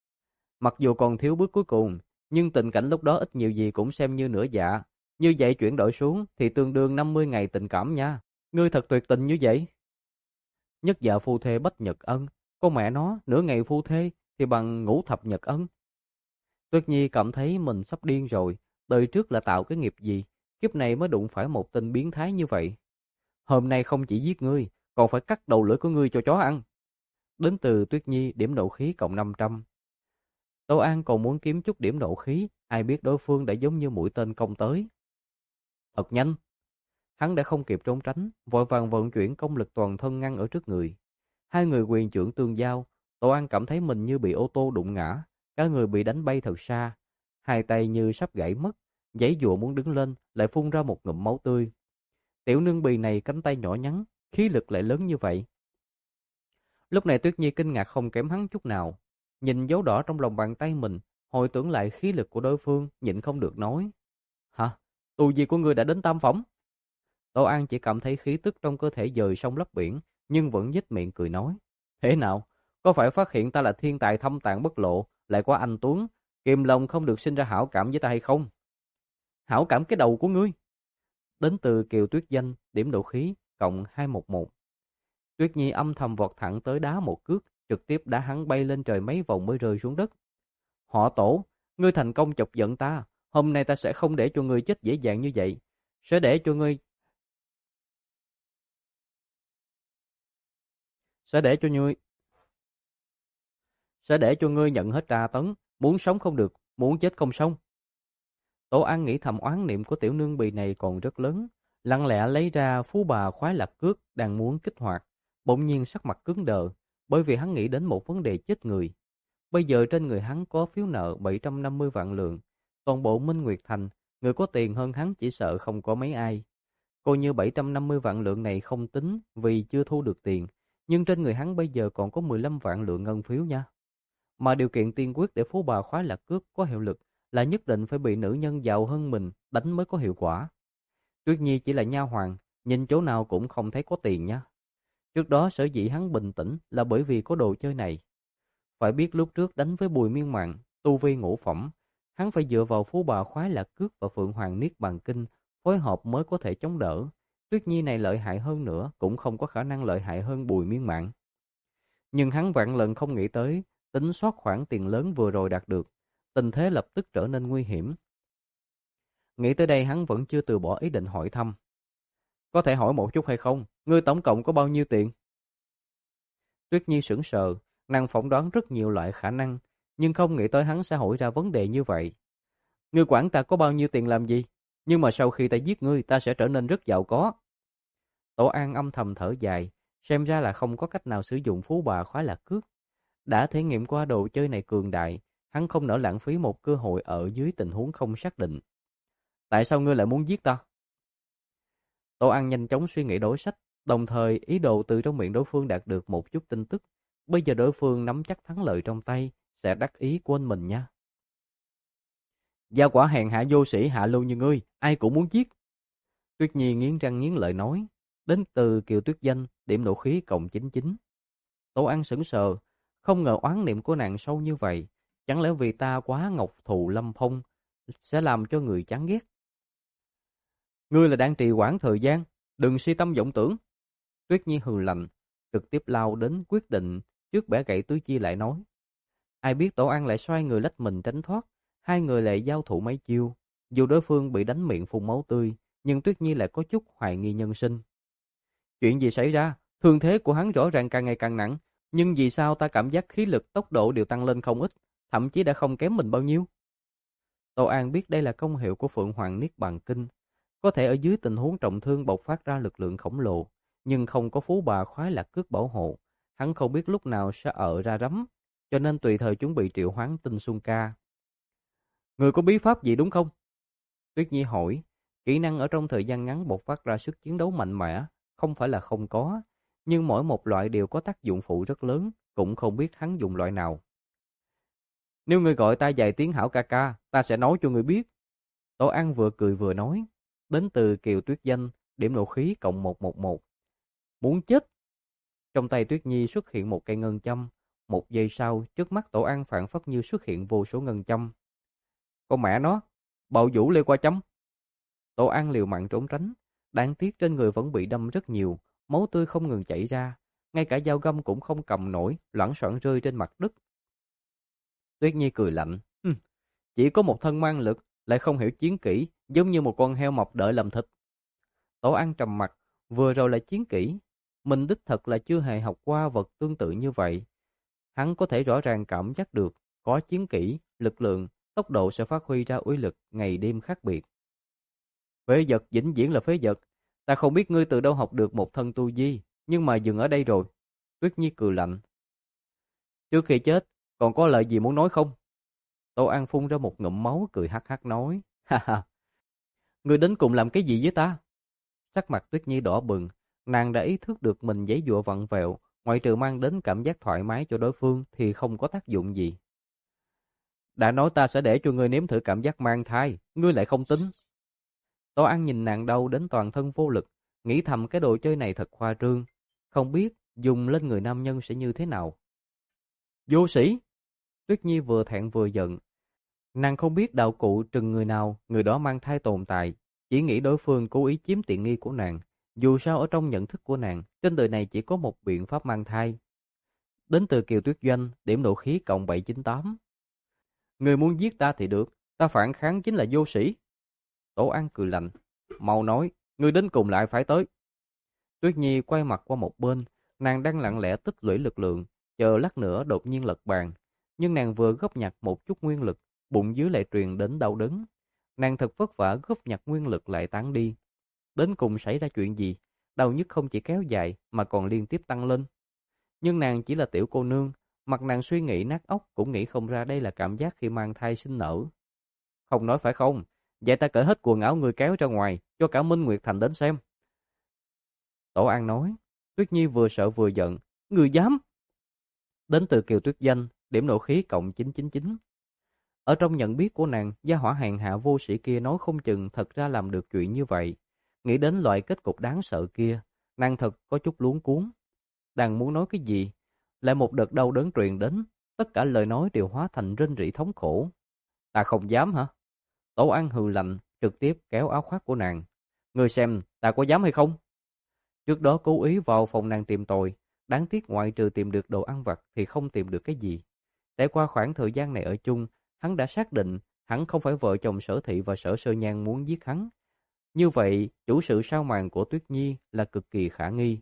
Mặc dù còn thiếu bước cuối cùng, nhưng tình cảnh lúc đó ít nhiều gì cũng xem như nửa dạ. Như vậy chuyển đổi xuống thì tương đương năm mươi ngày tình cảm nha. Ngươi thật tuyệt tình như vậy. Nhất dạ phu thê bách nhật ân, con mẹ nó nửa ngày phu thê thì bằng ngũ thập nhật ân. Tuyết Nhi cảm thấy mình sắp điên rồi, đời trước là tạo cái nghiệp gì, kiếp này mới đụng phải một tên biến thái như vậy. Hôm nay không chỉ giết ngươi, còn phải cắt đầu lưỡi của ngươi cho chó ăn. Đến từ Tuyết Nhi điểm nộ khí cộng năm trăm. Tô An còn muốn kiếm chút điểm nộ khí, ai biết đối phương đã giống như mũi tên công tới. Thật nhanh. Hắn đã không kịp trốn tránh, vội vàng vận chuyển công lực toàn thân ngăn ở trước người. Hai người quyền chưởng tương giao, Tô An cảm thấy mình như bị ô tô đụng ngã, cả người bị đánh bay thật xa, hai tay như sắp gãy mất, giãy giụa muốn đứng lên, lại phun ra một ngụm máu tươi. Tiểu nương bì này cánh tay nhỏ nhắn, khí lực lại lớn như vậy. Lúc này Tuyết Nhi kinh ngạc không kém hắn chút nào. Nhìn dấu đỏ trong lòng bàn tay mình, hồi tưởng lại khí lực của đối phương, nhịn không được nói. Hả? Tu vi của ngươi đã đến tam phẩm? Tô An chỉ cảm thấy khí tức trong cơ thể dời sông lấp biển, nhưng vẫn nhếch miệng cười nói. Thế nào? Có phải phát hiện ta là thiên tài thâm tàng bất lộ, lại có anh Tuấn, kiềm lòng không được sinh ra hảo cảm với ta hay không? Hảo cảm cái đầu của ngươi. Đến từ Kiều Tuyết Danh, điểm độ khí, cộng hai một một. Tuyết Nhi âm thầm vọt thẳng tới đá một cước, trực tiếp đá hắn bay lên trời mấy vòng mới rơi xuống đất. Họ Tổ, ngươi thành công chọc giận ta, hôm nay ta sẽ không để cho ngươi chết dễ dàng như vậy. Sẽ để cho ngươi... Sẽ để cho ngươi... Sẽ để cho ngươi nhận hết tra tấn, muốn sống không được, muốn chết không xong. Tổ An nghĩ thầm oán niệm của tiểu nương bì này còn rất lớn, lặng lẽ lấy ra phú bà khoái lạc cước đang muốn kích hoạt, bỗng nhiên sắc mặt cứng đờ, bởi vì hắn nghĩ đến một vấn đề chết người. Bây giờ trên người hắn có phiếu nợ bảy trăm năm mươi vạn lượng, toàn bộ Minh Nguyệt Thành, người có tiền hơn hắn chỉ sợ không có mấy ai. Coi như bảy trăm năm mươi vạn lượng này không tính vì chưa thu được tiền, nhưng trên người hắn bây giờ còn có mười lăm vạn lượng ngân phiếu nha. Mà điều kiện tiên quyết để phú bà khoái lạc cước có hiệu lực là nhất định phải bị nữ nhân giàu hơn mình đánh mới có hiệu quả. Tuyết Nhi chỉ là nha hoàn, nhìn chỗ nào cũng không thấy có tiền nha. Trước đó sở dĩ hắn bình tĩnh là bởi vì có đồ chơi này. Phải biết lúc trước đánh với Bùi Miên Mạn, tu vi ngũ phẩm, hắn phải dựa vào phú bà khoái lạc cước và Phượng Hoàng Niết Bàn Kinh phối hợp mới có thể chống đỡ. Tuyết Nhi này lợi hại hơn nữa cũng không có khả năng lợi hại hơn Bùi Miên Mạn. Nhưng hắn vạn lần không nghĩ tới, tính soát khoản tiền lớn vừa rồi đạt được, tình thế lập tức trở nên nguy hiểm. Nghĩ tới đây hắn vẫn chưa từ bỏ ý định hỏi thăm. Có thể hỏi một chút hay không? Ngươi tổng cộng có bao nhiêu tiền? Tuyết Nhi sững sờ, nàng phỏng đoán rất nhiều loại khả năng, nhưng không nghĩ tới hắn sẽ hỏi ra vấn đề như vậy. Ngươi quản ta có bao nhiêu tiền làm gì? Nhưng mà sau khi ta giết ngươi, ta sẽ trở nên rất giàu có. Tổ An âm thầm thở dài, xem ra là không có cách nào sử dụng phú bà khoái lạc cước. Đã thể nghiệm qua đồ chơi này cường đại, hắn không nỡ lãng phí một cơ hội ở dưới tình huống không xác định. Tại sao ngươi lại muốn giết ta? Tổ An nhanh chóng suy nghĩ đối sách, đồng thời ý đồ từ trong miệng đối phương đạt được một chút tin tức. Bây giờ đối phương nắm chắc thắng lợi trong tay, sẽ đắc ý quên mình nha. Gia quả hèn hạ vô sĩ hạ lưu như ngươi, ai cũng muốn giết. Tuyết Nhi nghiến răng nghiến lợi nói, đến từ Kiều Tuyết Danh, điểm độ khí cộng chín chín. Tổ An sững sờ, không ngờ oán niệm của nàng sâu như vậy, chẳng lẽ vì ta quá ngọc thù lâm phong sẽ làm cho người chán ghét. Ngươi là đang trì hoãn thời gian, đừng si tâm vọng tưởng. Tuyết Nhi hừ lạnh, trực tiếp lao đến quyết định trước bẻ gãy tứ chi lại nói. Ai biết Tổ An lại xoay người lách mình tránh thoát, hai người lại giao thủ mấy chiêu. Dù đối phương bị đánh miệng phun máu tươi, nhưng Tuyết Nhi lại có chút hoài nghi nhân sinh. Chuyện gì xảy ra? Thương thế của hắn rõ ràng càng ngày càng nặng, nhưng vì sao ta cảm giác khí lực tốc độ đều tăng lên không ít, thậm chí đã không kém mình bao nhiêu. Tô An biết đây là công hiệu của Phượng Hoàng Niết Bàn Kinh, có thể ở dưới tình huống trọng thương bộc phát ra lực lượng khổng lồ, nhưng không có phú bà khoái lạc cước bảo hộ, hắn không biết lúc nào sẽ ở ra rắm, cho nên tùy thời chuẩn bị triệu hoán Tinh Xuân Ca. Người có bí pháp gì đúng không? Tuyết Nhi hỏi, kỹ năng ở trong thời gian ngắn bộc phát ra sức chiến đấu mạnh mẽ, không phải là không có, nhưng mỗi một loại đều có tác dụng phụ rất lớn, cũng không biết hắn dùng loại nào. Nếu ngươi gọi ta vài tiếng hảo ca ca, ta sẽ nói cho ngươi biết. Tổ An vừa cười vừa nói, đến từ Kiều Tuyết Danh, điểm nộ khí cộng một một một. Muốn chết! Trong tay Tuyết Nhi xuất hiện một cây ngân châm, một giây sau, trước mắt Tổ An phản phất như xuất hiện vô số ngân châm. Con mẹ nó, bạo vũ lê qua chấm. Tổ An liều mạng trốn tránh, đáng tiếc trên người vẫn bị đâm rất nhiều, máu tươi không ngừng chảy ra, ngay cả dao găm cũng không cầm nổi, loảng xoảng rơi trên mặt đất. Tuyết Nhi cười lạnh, Hừm, chỉ có một thân mang lực, lại không hiểu chiến kỹ, giống như một con heo mọc đợi làm thịt. Tổ An trầm mặt, vừa rồi là chiến kỹ, mình đích thật là chưa hề học qua vật tương tự như vậy. Hắn có thể rõ ràng cảm giác được, có chiến kỹ, lực lượng, tốc độ sẽ phát huy ra uy lực ngày đêm khác biệt. Phế vật vĩnh viễn là phế vật, ta không biết ngươi từ đâu học được một thân tu vi, nhưng mà dừng ở đây rồi. Tuyết Nhi cười lạnh. Trước khi chết, còn có lời gì muốn nói không? Tô An phun ra một ngụm máu cười hắc hắc nói. Ha ha, ngươi đến cùng làm cái gì với ta? Sắc mặt Tuyết Nhi đỏ bừng, Nàng đã ý thức được mình giãy giụa vặn vẹo, ngoại trừ mang đến cảm giác thoải mái cho đối phương thì không có tác dụng gì. Đã nói ta sẽ để cho ngươi nếm thử cảm giác mang thai, ngươi lại không tính. Tố An nhìn nàng đau đến toàn thân vô lực, nghĩ thầm cái đồ chơi này thật khoa trương, không biết dùng lên người nam nhân sẽ như thế nào. Vô sĩ! Tuyết Nhi vừa thẹn vừa giận. Nàng không biết đạo cụ trừng người nào, người đó mang thai tồn tại, chỉ nghĩ đối phương cố ý chiếm tiện nghi của nàng. Dù sao ở trong nhận thức của nàng, trên đời này chỉ có một biện pháp mang thai. Đến từ Kiều Tuyết Doanh, điểm độ khí cộng bảy chín tám. Người muốn giết ta thì được, ta phản kháng chính là vô sĩ. Tổ An cười lạnh, mau nói, người đến cùng lại phải tới. Tuyết Nhi quay mặt qua một bên, nàng đang lặng lẽ tích lũy lực lượng, chờ lát nữa đột nhiên lật bàn. Nhưng nàng vừa góp nhặt một chút nguyên lực, bụng dưới lại truyền đến đau đớn. Nàng thật vất vả góp nhặt nguyên lực lại tán đi. Đến cùng xảy ra chuyện gì? Đau nhức không chỉ kéo dài mà còn liên tiếp tăng lên. Nhưng nàng chỉ là tiểu cô nương, mặt nàng suy nghĩ nát óc cũng nghĩ không ra đây là cảm giác khi mang thai sinh nở. Không nói phải không? Vậy ta cởi hết quần áo người kéo ra ngoài, cho cả Minh Nguyệt Thành đến xem. Tổ An nói. Tuyết Nhi vừa sợ vừa giận. Người dám! Đến từ Kiều Tuyết Danh, điểm nộ khí cộng chín chín chín. Ở trong nhận biết của nàng, gia hỏa hèn hạ vô sĩ kia nói không chừng thật ra làm được chuyện như vậy. Nghĩ đến loại kết cục đáng sợ kia, nàng thật có chút luống cuống. Đang muốn nói cái gì, lại một đợt đau đớn truyền đến, tất cả lời nói đều hóa thành rên rỉ thống khổ. Ta không dám hả? Tổ An hừ lạnh, trực tiếp kéo áo khoác của nàng. Ngươi xem, ta có dám hay không? Trước đó cố ý vào phòng nàng tìm tòi, đáng tiếc ngoại trừ tìm được đồ ăn vặt thì không tìm được cái gì. Trải qua khoảng thời gian này ở chung, hắn đã xác định hắn không phải vợ chồng Sở Thị và Sở Sơ Nhan muốn giết hắn. Như vậy, chủ sự sao màn của Tuyết Nhi là cực kỳ khả nghi.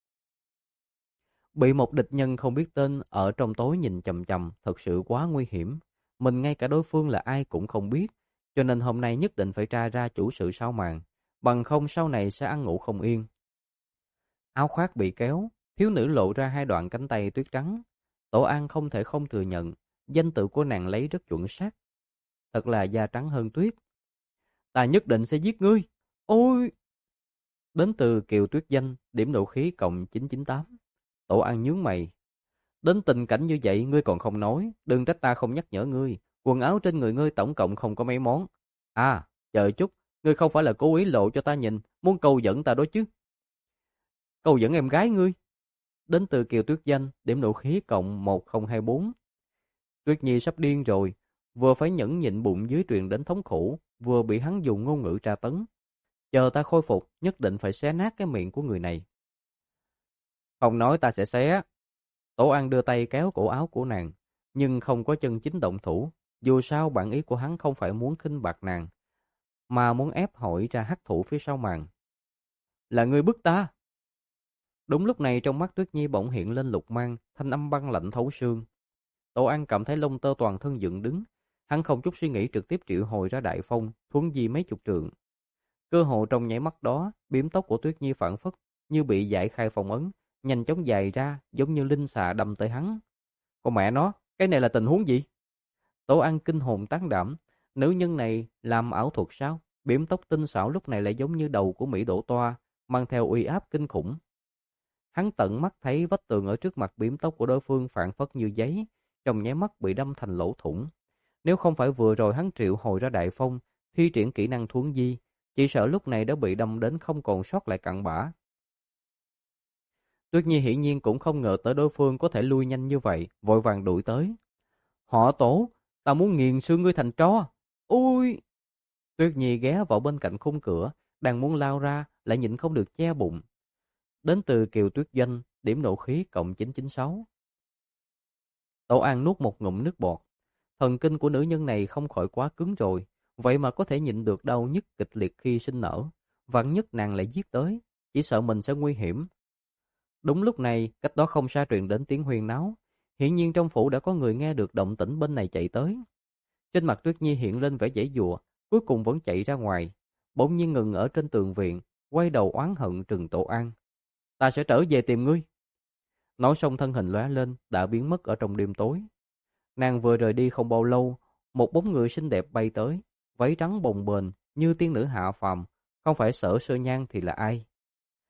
Bị một địch nhân không biết tên ở trong tối nhìn chằm chằm thật sự quá nguy hiểm. Mình ngay cả đối phương là ai cũng không biết, cho nên hôm nay nhất định phải tra ra chủ sự sao màn, bằng không sau này sẽ ăn ngủ không yên. Áo khoác bị kéo, thiếu nữ lộ ra hai đoạn cánh tay tuyết trắng. Tổ An không thể không thừa nhận, danh tự của nàng lấy rất chuẩn xác. Thật là da trắng hơn tuyết. Ta nhất định sẽ giết ngươi. Ôi! Đến từ Kiều Tuyết Danh, điểm độ khí cộng chín chín tám. Tổ An nhướng mày. Đến tình cảnh như vậy ngươi còn không nói, đừng trách ta không nhắc nhở ngươi. Quần áo trên người ngươi tổng cộng không có mấy món. À, chờ chút, ngươi không phải là cố ý lộ cho ta nhìn, muốn câu dẫn ta đó chứ. Câu dẫn em gái ngươi. Đến từ Kiều Tuyết Danh, điểm độ khí cộng một không hai bốn. Tuyết Nhi sắp điên rồi, vừa phải nhẫn nhịn bụng dưới truyền đến thống khổ, vừa bị hắn dùng ngôn ngữ tra tấn. Chờ ta khôi phục, nhất định phải xé nát cái miệng của người này. Không nói ta sẽ xé. Tổ An đưa tay kéo cổ áo của nàng, nhưng không có chân chính động thủ. Dù sao bản ý của hắn không phải muốn khinh bạc nàng, mà muốn ép hỏi ra hắc thủ phía sau màn. Là ngươi bức ta. Đúng lúc này trong mắt Tuyết Nhi bỗng hiện lên lục mang, thanh âm băng lạnh thấu xương. Tổ An cảm thấy lông tơ toàn thân dựng đứng. Hắn không chút suy nghĩ trực tiếp triệu hồi ra đại phong, thuấn di mấy chục trượng. Cơ hồ trong nháy mắt đó, biếm tóc của Tuyết Nhi phản phất, như bị giải khai phong ấn, nhanh chóng dài ra, giống như linh xà đâm tới hắn. Con mẹ nó, cái này là tình huống gì? Tổ An kinh hồn tán đảm, nữ nhân này làm ảo thuật sao? Biếm tóc tinh xảo lúc này lại giống như đầu của Mỹ Đỗ Toa, mang theo uy áp kinh khủng. Hắn tận mắt thấy vách tường ở trước mặt biếm tóc của đối phương phản phất như giấy, trong nháy mắt bị đâm thành lỗ thủng. Nếu không phải vừa rồi hắn triệu hồi ra đại phong, thi triển kỹ năng thuấn di, chỉ sợ lúc này đã bị đâm đến không còn sót lại cặn bã. Tuyết Nhi hiển nhiên cũng không ngờ tới đối phương có thể lui nhanh như vậy, vội vàng đuổi tới. Họ Tổ, ta muốn nghiền xương ngươi thành tro. Ôi! Tuyết Nhi ghé vào bên cạnh khung cửa, đang muốn lao ra, lại nhịn không được che bụng. Đến từ Kiều Tuyết Doanh, điểm nộ khí cộng chín chín sáu. Tổ An nuốt một ngụm nước bọt. Thần kinh của nữ nhân này không khỏi quá cứng rồi, vậy mà có thể nhịn được đau nhức kịch liệt khi sinh nở. Vạn nhất nàng lại giết tới, chỉ sợ mình sẽ nguy hiểm. Đúng lúc này, cách đó không xa truyền đến tiếng huyên náo. Hiển nhiên trong phủ đã có người nghe được động tĩnh bên này chạy tới. Trên mặt Tuyết Nhi hiện lên vẻ giãy giụa, cuối cùng vẫn chạy ra ngoài. Bỗng nhiên ngừng ở trên tường viện, quay đầu oán hận trừng Tổ An. Ta sẽ trở về tìm ngươi. Nói xong thân hình lóe lên, đã biến mất ở trong đêm tối. Nàng vừa rời đi không bao lâu, một bóng người xinh đẹp bay tới, váy trắng bồng bềnh như tiên nữ hạ phàm, không phải Sở Sơ Nhan thì là ai?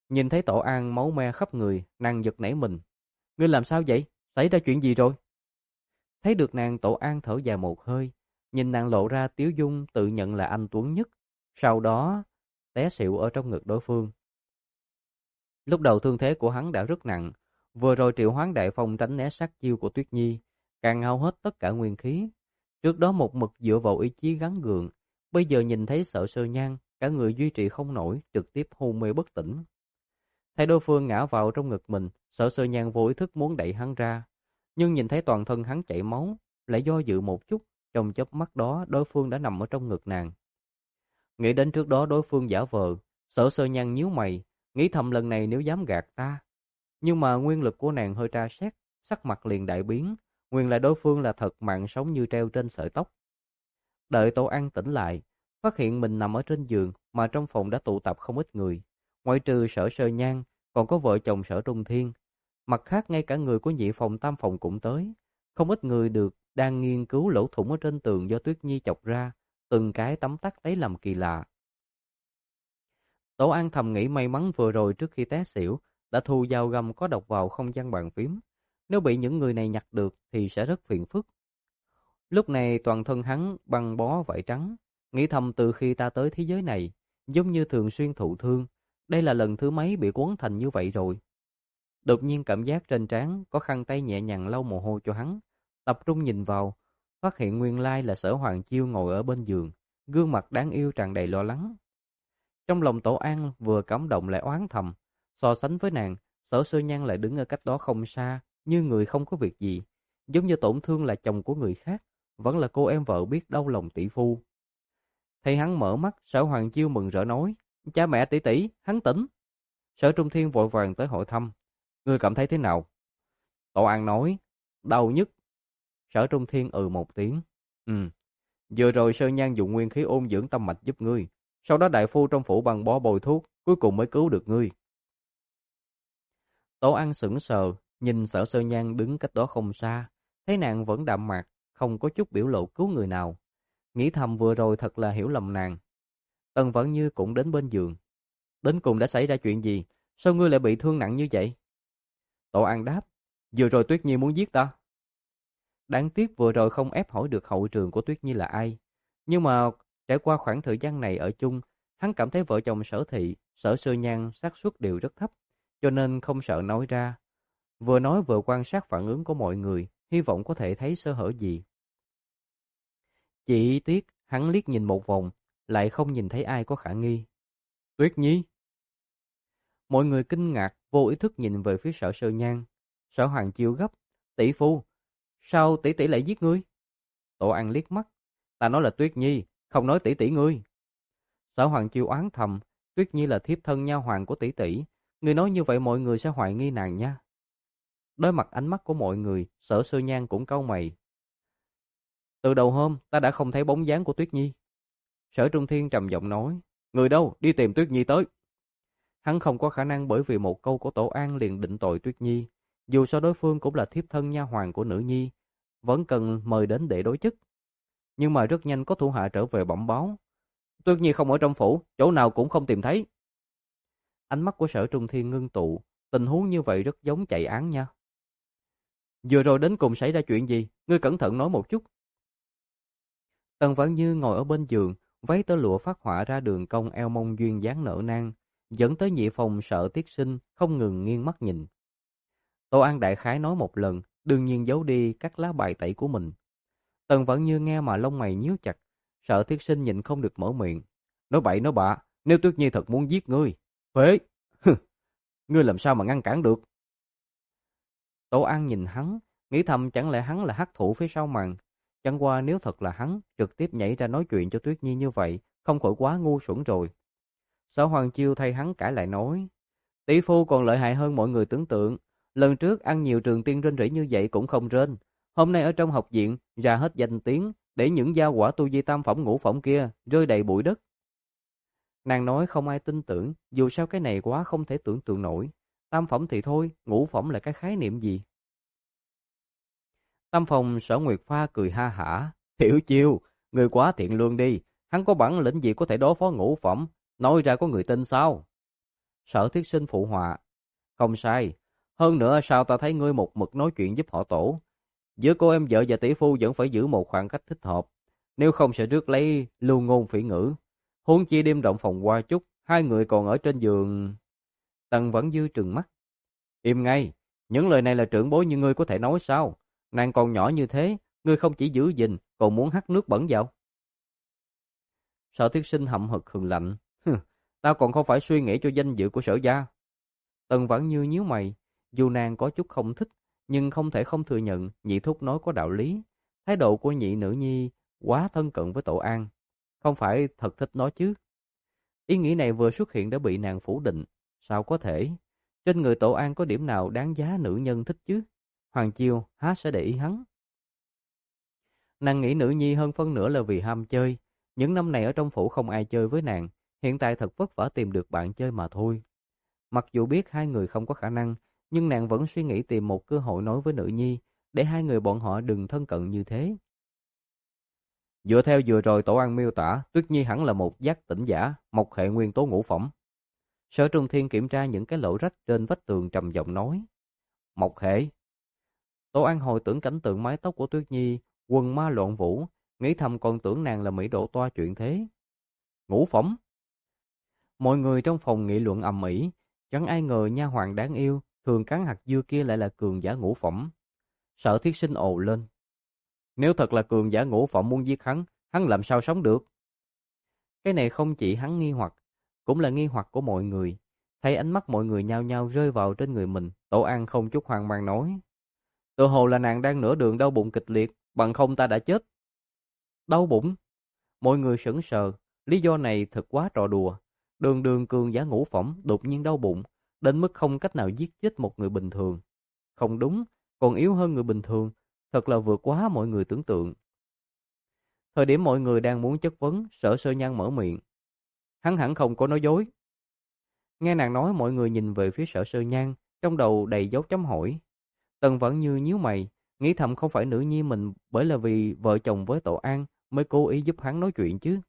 Nhìn thấy Tổ An máu me khắp người, nàng giật nảy mình. Ngươi làm sao vậy? Xảy ra chuyện gì rồi? Thấy được nàng, Tổ An thở dài một hơi, nhìn nàng lộ ra tiếu dung tự nhận là anh tuấn nhất, sau đó té xỉu ở trong ngực đối phương. Lúc đầu thương thế của hắn đã rất nặng, vừa rồi triệu hoán đại phong tránh né sát chiêu của Tuyết Nhi, càng hao hết tất cả nguyên khí. Trước đó một mực dựa vào ý chí gắng gượng, bây giờ nhìn thấy Sợ Sơ Nhan, cả người duy trì không nổi, trực tiếp hôn mê bất tỉnh. Thấy đối phương ngã vào trong ngực mình, Sợ Sơ Nhan vô ý thức muốn đẩy hắn ra, nhưng nhìn thấy toàn thân hắn chảy máu, lại do dự một chút, trong chớp mắt đó đối phương đã nằm ở trong ngực nàng. Nghĩ đến trước đó đối phương giả vờ, Sở Sơ Nhan nhíu mày, nghĩ thầm lần này nếu dám gạt ta. Nhưng mà nguyên lực của nàng hơi tra xét, sắc mặt liền đại biến, nguyên lại đối phương là thật mạng sống như treo trên sợi tóc. Đợi Tổ An tỉnh lại, phát hiện mình nằm ở trên giường mà trong phòng đã tụ tập không ít người. Ngoại trừ Sở Sơ Nhan, còn có vợ chồng Sở Trung Thiên. Mặt khác ngay cả người của nhị phòng tam phòng cũng tới. Không ít người được đang nghiên cứu lỗ thủng ở trên tường do Tuyết Nhi chọc ra, từng cái tấm tắc lấy làm kỳ lạ. Tổ An thầm nghĩ may mắn vừa rồi trước khi té xỉu, đã thu dao găm có độc vào không gian bàn phím. Nếu bị những người này nhặt được thì sẽ rất phiền phức. Lúc này toàn thân hắn băng bó vải trắng, nghĩ thầm từ khi ta tới thế giới này, giống như thường xuyên thụ thương, đây là lần thứ mấy bị cuốn thành như vậy rồi. Đột nhiên cảm giác trên trán có khăn tay nhẹ nhàng lau mồ hôi cho hắn, tập trung nhìn vào, phát hiện nguyên lai là Sở Hoàng Chiêu ngồi ở bên giường, gương mặt đáng yêu tràn đầy lo lắng. Trong lòng Tổ An vừa cảm động lại oán thầm, so sánh với nàng, Sở Sơ Nhan lại đứng ở cách đó không xa, như người không có việc gì, giống như tổn thương là chồng của người khác, vẫn là cô em vợ biết đau lòng tỷ phu. Thấy hắn mở mắt, Sở Hoàng Chiêu mừng rỡ nói, cha mẹ tỷ tỷ, hắn tỉnh. Sở Trung Thiên vội vàng tới hỏi thăm, ngươi cảm thấy thế nào? Tổ An nói, đau nhức. Sở Trung Thiên ừ một tiếng, ừ, vừa rồi Sơ Nhan dùng nguyên khí ôn dưỡng tâm mạch giúp ngươi, sau đó đại phu trong phủ băng bó bồi thuốc, cuối cùng mới cứu được ngươi. Tổ An sững sờ, nhìn Sở Sơ Nhan đứng cách đó không xa, thấy nàng vẫn đạm mạc, không có chút biểu lộ cứu người nào. Nghĩ thầm vừa rồi thật là hiểu lầm nàng. Tần Vãn Như cũng đến bên giường. Đến cùng đã xảy ra chuyện gì? Sao ngươi lại bị thương nặng như vậy? Tổ An đáp, vừa rồi Tuyết Nhi muốn giết ta. Đáng tiếc vừa rồi không ép hỏi được hậu trường của Tuyết Nhi là ai. Nhưng mà trải qua khoảng thời gian này ở chung, hắn cảm thấy vợ chồng Sở Thị, Sở Sơ Nhan xác suất đều rất thấp, cho nên không sợ nói ra. Vừa nói vừa quan sát phản ứng của mọi người, hy vọng có thể thấy sơ hở gì. Chỉ tiếc, hắn liếc nhìn một vòng, lại không nhìn thấy ai có khả nghi. Tuyết Nhi! Mọi người kinh ngạc, vô ý thức nhìn về phía Sở Sơ Nhan. Sở Hoàng Chiêu gấp, tỷ phu, sao tỷ tỷ lại giết ngươi? Tổ An liếc mắt, ta nói là Tuyết Nhi, không nói tỷ tỷ ngươi. Sở Hoàng Chiêu oán thầm, Tuyết Nhi là thiếp thân nha hoàn của tỷ tỷ, ngươi nói như vậy mọi người sẽ hoài nghi nàng nha. Đối mặt ánh mắt của mọi người, Sở Sơ Nhan cũng cau mày. Từ đầu hôm, ta đã không thấy bóng dáng của Tuyết Nhi. Sở Trung Thiên trầm giọng nói, người đâu, đi tìm Tuyết Nhi tới. Hắn không có khả năng bởi vì một câu của Tổ An liền định tội Tuyết Nhi, dù sao đối phương cũng là thiếp thân nha hoàn của nữ nhi, vẫn cần mời đến để đối chức. Nhưng mà rất nhanh có thủ hạ trở về bẩm báo, Tuyết Nhi không ở trong phủ, chỗ nào cũng không tìm thấy. Ánh mắt của Sở Trung Thiên ngưng tụ, tình huống như vậy rất giống chạy án nha. Vừa rồi đến cùng xảy ra chuyện gì, ngươi cẩn thận nói một chút. Tần Vãn Như ngồi ở bên giường, váy tơ lụa phát họa ra đường cong eo mông duyên dáng nở nang, dẫn tới nhị phòng Sở Tiết Sinh không ngừng nghiêng mắt nhìn. Tô An đại khái nói một lần, đương nhiên giấu đi các lá bài tẩy của mình. Tần Vãn Như nghe mà lông mày nhíu chặt, Sở Tiết Sinh nhịn không được mở miệng. Nói bậy nói bạ, nếu Tuyết Nhi thật muốn giết ngươi, phế, ngươi làm sao mà ngăn cản được? Tô An nhìn hắn, nghĩ thầm chẳng lẽ hắn là hắc thủ phía sau màn. Chẳng qua nếu thật là hắn, trực tiếp nhảy ra nói chuyện cho Tuyết Nhi như vậy, không khỏi quá ngu xuẩn rồi. Sở Hoàng Chiêu thay hắn cãi lại nói, tỷ phu còn lợi hại hơn mọi người tưởng tượng. Lần trước ăn nhiều trường tiên rên rỉ như vậy cũng không rên. Hôm nay ở trong học viện, ra hết danh tiếng, để những gia quả tu vi tam phẩm ngũ phẩm kia rơi đầy bụi đất. Nàng nói không ai tin tưởng, dù sao cái này quá không thể tưởng tượng nổi. Tam phẩm thì thôi, ngũ phẩm là cái khái niệm gì? Tam phòng Sở Nguyệt Pha cười ha hả, Tiểu Chiêu, người quá thiện lương đi, hắn có bản lĩnh gì có thể đối phó ngũ phẩm, nói ra có người tin sao? Sở Thiết Sinh phụ họa. Không sai. Hơn nữa sao ta thấy ngươi một mực nói chuyện giúp họ tổ. Giữa cô em vợ và tỷ phu vẫn phải giữ một khoảng cách thích hợp. Nếu không sẽ rước lấy lưu ngôn phỉ ngữ. Huống chi đêm động phòng qua chút, hai người còn ở trên giường. Tần Vẫn Dư trừng mắt. Im ngay, những lời này là trưởng bối như ngươi có thể nói sao? Nàng còn nhỏ như thế, ngươi không chỉ giữ gìn, còn muốn hắt nước bẩn vào. Sở Thiết Sinh hậm hực hừng lạnh. Tao còn không phải suy nghĩ cho danh dự của Sở gia. Tần Vãn Như nhíu mày, dù nàng có chút không thích, nhưng không thể không thừa nhận nhị thúc nói có đạo lý. Thái độ của nhị nữ nhi quá thân cận với Tổ An, không phải thật thích nó chứ. Ý nghĩ này vừa xuất hiện đã bị nàng phủ định. Sao có thể? Trên người Tổ An có điểm nào đáng giá nữ nhân thích chứ? Hoàng Chiêu há sẽ để ý hắn. Nàng nghĩ nữ nhi hơn phân nửa là vì ham chơi. Những năm này ở trong phủ không ai chơi với nàng, hiện tại thật vất vả tìm được bạn chơi mà thôi. Mặc dù biết hai người không có khả năng, nhưng nàng vẫn suy nghĩ tìm một cơ hội nói với nữ nhi, để hai người bọn họ đừng thân cận như thế. Dựa theo vừa rồi Tổ An miêu tả, Tuyết Nhi hẳn là một giác tỉnh giả, mộc hệ nguyên tố ngũ phẩm. Sở Trung Thiên kiểm tra những cái lỗ rách trên vách tường trầm giọng nói. Mộc hệ. Tổ An hồi tưởng cảnh tượng mái tóc của Tuyết Nhi, quần ma loạn vũ, nghĩ thầm còn tưởng nàng là Mỹ Độ Toa chuyện thế. Ngũ phẩm. Mọi người trong phòng nghị luận ầm ĩ, chẳng ai ngờ nha hoàn đáng yêu, thường cắn hạt dưa kia lại là cường giả ngũ phẩm. Sở Thiết Sinh ồ lên. Nếu thật là cường giả ngũ phẩm muốn giết hắn, hắn làm sao sống được? Cái này không chỉ hắn nghi hoặc, cũng là nghi hoặc của mọi người. Thấy ánh mắt mọi người nhao nhao rơi vào trên người mình, Tổ An không chút hoang mang nói. Tự hồ là nàng đang nửa đường đau bụng kịch liệt, bằng không ta đã chết. Đau bụng? Mọi người sững sờ, lý do này thật quá trò đùa. Đường đường cường giả ngũ phẩm đột nhiên đau bụng, đến mức không cách nào giết chết một người bình thường. Không đúng, còn yếu hơn người bình thường, thật là vượt quá mọi người tưởng tượng. Thời điểm mọi người đang muốn chất vấn, Sở Sơ Nhan mở miệng. Hắn hẳn không có nói dối. Nghe nàng nói, mọi người nhìn về phía Sở Sơ Nhan, trong đầu đầy dấu chấm hỏi. Tần Vẫn Như nhíu mày, nghĩ thầm không phải nữ nhi mình bởi là vì vợ chồng với Tổ An mới cố ý giúp hắn nói chuyện chứ.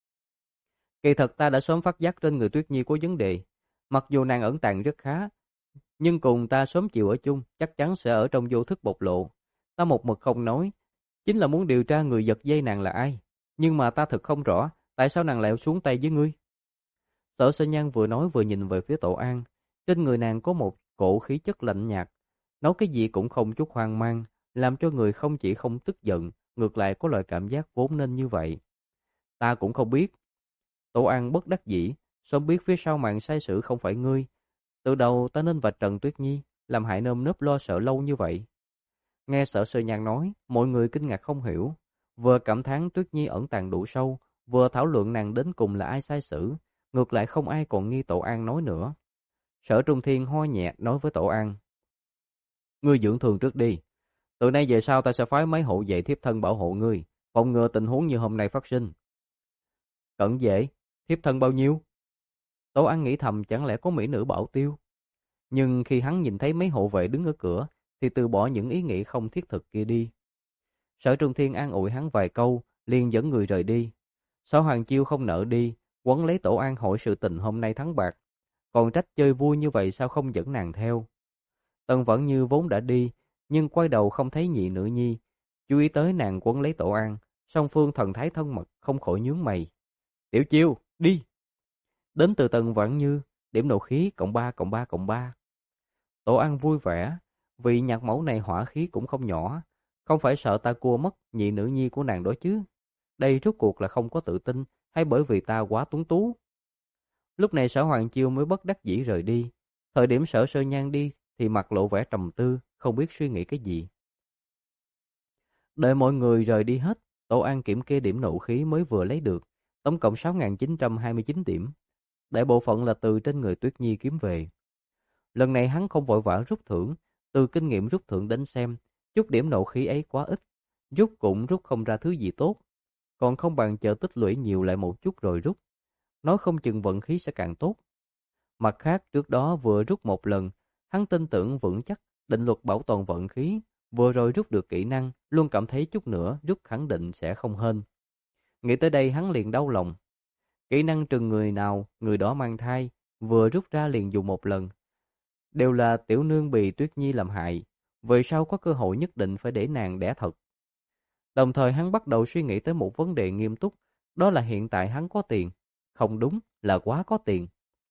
Kỳ thật ta đã sớm phát giác trên người Tuyết Nhi có vấn đề. Mặc dù nàng ẩn tàng rất khá, nhưng cùng ta sớm chịu ở chung, chắc chắn sẽ ở trong vô thức bộc lộ. Ta một mực không nói, chính là muốn điều tra người giật dây nàng là ai. Nhưng mà ta thật không rõ, tại sao nàng lại xuống tay với ngươi. Sở Sơ Nhan vừa nói vừa nhìn về phía Tổ An. Trên người nàng có một cổ khí chất lạnh nhạt, nói cái gì cũng không chút hoang mang, làm cho người không chỉ không tức giận, ngược lại có loại cảm giác vốn nên như vậy. Ta cũng không biết. Tổ An bất đắc dĩ, sớm biết phía sau màn sai sử không phải ngươi. Từ đầu ta nên vạch trần Tuyết Nhi, làm hại nơm nớp lo sợ lâu như vậy. Nghe Sở Sơ Nhan nói, mọi người kinh ngạc không hiểu. Vừa cảm thán Tuyết Nhi ẩn tàng đủ sâu, vừa thảo luận nàng đến cùng là ai sai sử. Ngược lại không ai còn nghi Tổ An nói nữa. Sở Trung Thiên ho nhẹ nói với Tổ An. Ngươi dưỡng thương trước đi. Từ nay về sau ta sẽ phái mấy hộ vệ thiếp thân bảo hộ ngươi, phòng ngừa tình huống như hôm nay phát sinh. Cận vệ, thiếp thân bao nhiêu? Tổ An nghĩ thầm chẳng lẽ có mỹ nữ bảo tiêu. Nhưng khi hắn nhìn thấy mấy hộ vệ đứng ở cửa, thì từ bỏ những ý nghĩ không thiết thực kia đi. Sở Trung Thiên an ủi hắn vài câu, liền dẫn người rời đi. Sở Hoàng Chiêu không nỡ đi, quấn lấy Tổ An hỏi sự tình hôm nay thắng bạc. Còn trách chơi vui như vậy sao không dẫn nàng theo. Tần Vẫn Như vốn đã đi, nhưng quay đầu không thấy nhị nữ nhi. Chú ý tới nàng quấn lấy Tổ An, song phương thần thái thân mật không khỏi nhướng mày. Tiểu Chiêu, đi! Đến từ Tần Vẫn Như, điểm nộ khí cộng ba cộng ba cộng ba. Tổ An vui vẻ, vì nhạc mẫu này hỏa khí cũng không nhỏ. Không phải sợ ta cua mất nhị nữ nhi của nàng đó chứ. Đây rốt cuộc là không có tự tin, hay bởi vì ta quá tuấn tú. Lúc này Sở Hoàng Chiêu mới bất đắc dĩ rời đi. Thời điểm Sở Sơ Nhan đi thì mặt lộ vẻ trầm tư, không biết suy nghĩ cái gì. Đợi mọi người rời đi hết, Tổ An kiểm kê điểm nộ khí mới vừa lấy được, tổng cộng sáu nghìn chín trăm hai mươi chín điểm. Đại bộ phận là từ trên người Tuyết Nhi kiếm về. Lần này hắn không vội vã rút thưởng, từ kinh nghiệm rút thưởng đến xem, chút điểm nộ khí ấy quá ít, rút cũng rút không ra thứ gì tốt, còn không bằng chờ tích lũy nhiều lại một chút rồi rút. Nói không chừng vận khí sẽ càng tốt. Mặt khác trước đó vừa rút một lần, hắn tin tưởng vững chắc định luật bảo toàn vận khí, vừa rồi rút được kỹ năng, luôn cảm thấy chút nữa rút khẳng định sẽ không hên. Nghĩ tới đây hắn liền đau lòng. Kỹ năng trừng người nào, người đó mang thai, vừa rút ra liền dùng một lần. Đều là tiểu nương bị Tuyết Nhi làm hại, về sau có cơ hội nhất định phải để nàng đẻ thật. Đồng thời hắn bắt đầu suy nghĩ tới một vấn đề nghiêm túc, đó là hiện tại hắn có tiền. Không đúng, là quá có tiền.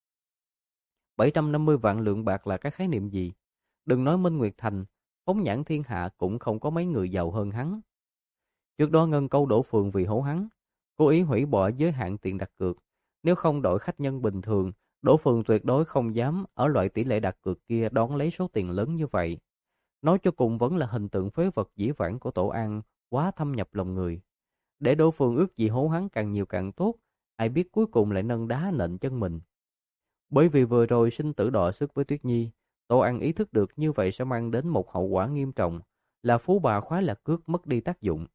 bảy trăm năm mươi vạn lượng bạc là cái khái niệm gì? Đừng nói Minh Nguyệt Thành, phóng nhãn thiên hạ cũng không có mấy người giàu hơn hắn. Trước đó Ngân Câu đổ phường vì hố hắn, cố ý hủy bỏ giới hạn tiền đặt cược. Nếu không đổi khách nhân bình thường, Đỗ Phường tuyệt đối không dám ở loại tỷ lệ đặt cược kia đón lấy số tiền lớn như vậy. Nói cho cùng vẫn là hình tượng phế vật dĩ vãng của Tổ An quá thâm nhập lòng người. Để Đỗ Phường ước gì hố hắn càng nhiều càng tốt, ai biết cuối cùng lại nâng đá nện chân mình. Bởi vì vừa rồi sinh tử đọ sức với Tuyết Nhi, Tổ An ý thức được như vậy sẽ mang đến một hậu quả nghiêm trọng, là phú bà khoái lạc cước mất đi tác dụng.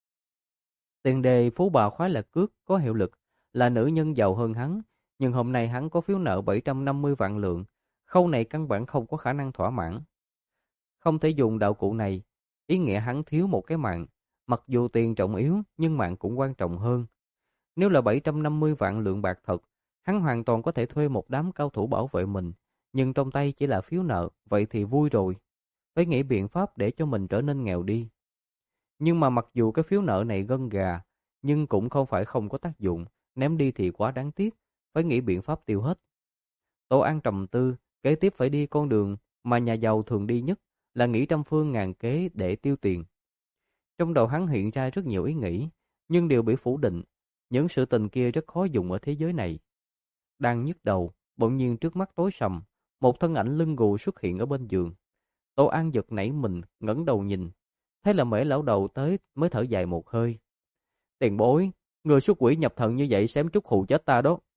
Tiền đề phú bà khoái lạc cước có hiệu lực là nữ nhân giàu hơn hắn, nhưng hôm nay hắn có phiếu nợ bảy trăm năm mươi vạn lượng, khâu này căn bản không có khả năng thỏa mãn. Không thể dùng đạo cụ này, ý nghĩa hắn thiếu một cái mạng, mặc dù tiền trọng yếu nhưng mạng cũng quan trọng hơn. Nếu là bảy trăm năm mươi vạn lượng bạc thật, hắn hoàn toàn có thể thuê một đám cao thủ bảo vệ mình, nhưng trong tay chỉ là phiếu nợ, vậy thì vui rồi. Phải nghĩ biện pháp để cho mình trở nên nghèo đi. Nhưng mà mặc dù cái phiếu nợ này gân gà, nhưng cũng không phải không có tác dụng, ném đi thì quá đáng tiếc, phải nghĩ biện pháp tiêu hết. Tổ An trầm tư, kế tiếp phải đi con đường mà nhà giàu thường đi nhất, là nghĩ trăm phương ngàn kế để tiêu tiền. Trong đầu hắn hiện ra rất nhiều ý nghĩ, nhưng đều bị phủ định, những sự tình kia rất khó dùng ở thế giới này. Đang nhức đầu, bỗng nhiên trước mắt tối sầm, một thân ảnh lưng gù xuất hiện ở bên giường. Tổ An giật nảy mình, ngẩng đầu nhìn, thấy là Mễ lão đầu tới mới thở dài một hơi. Tiền bối, người xuất quỷ nhập thần như vậy xém chút hù chết ta đó.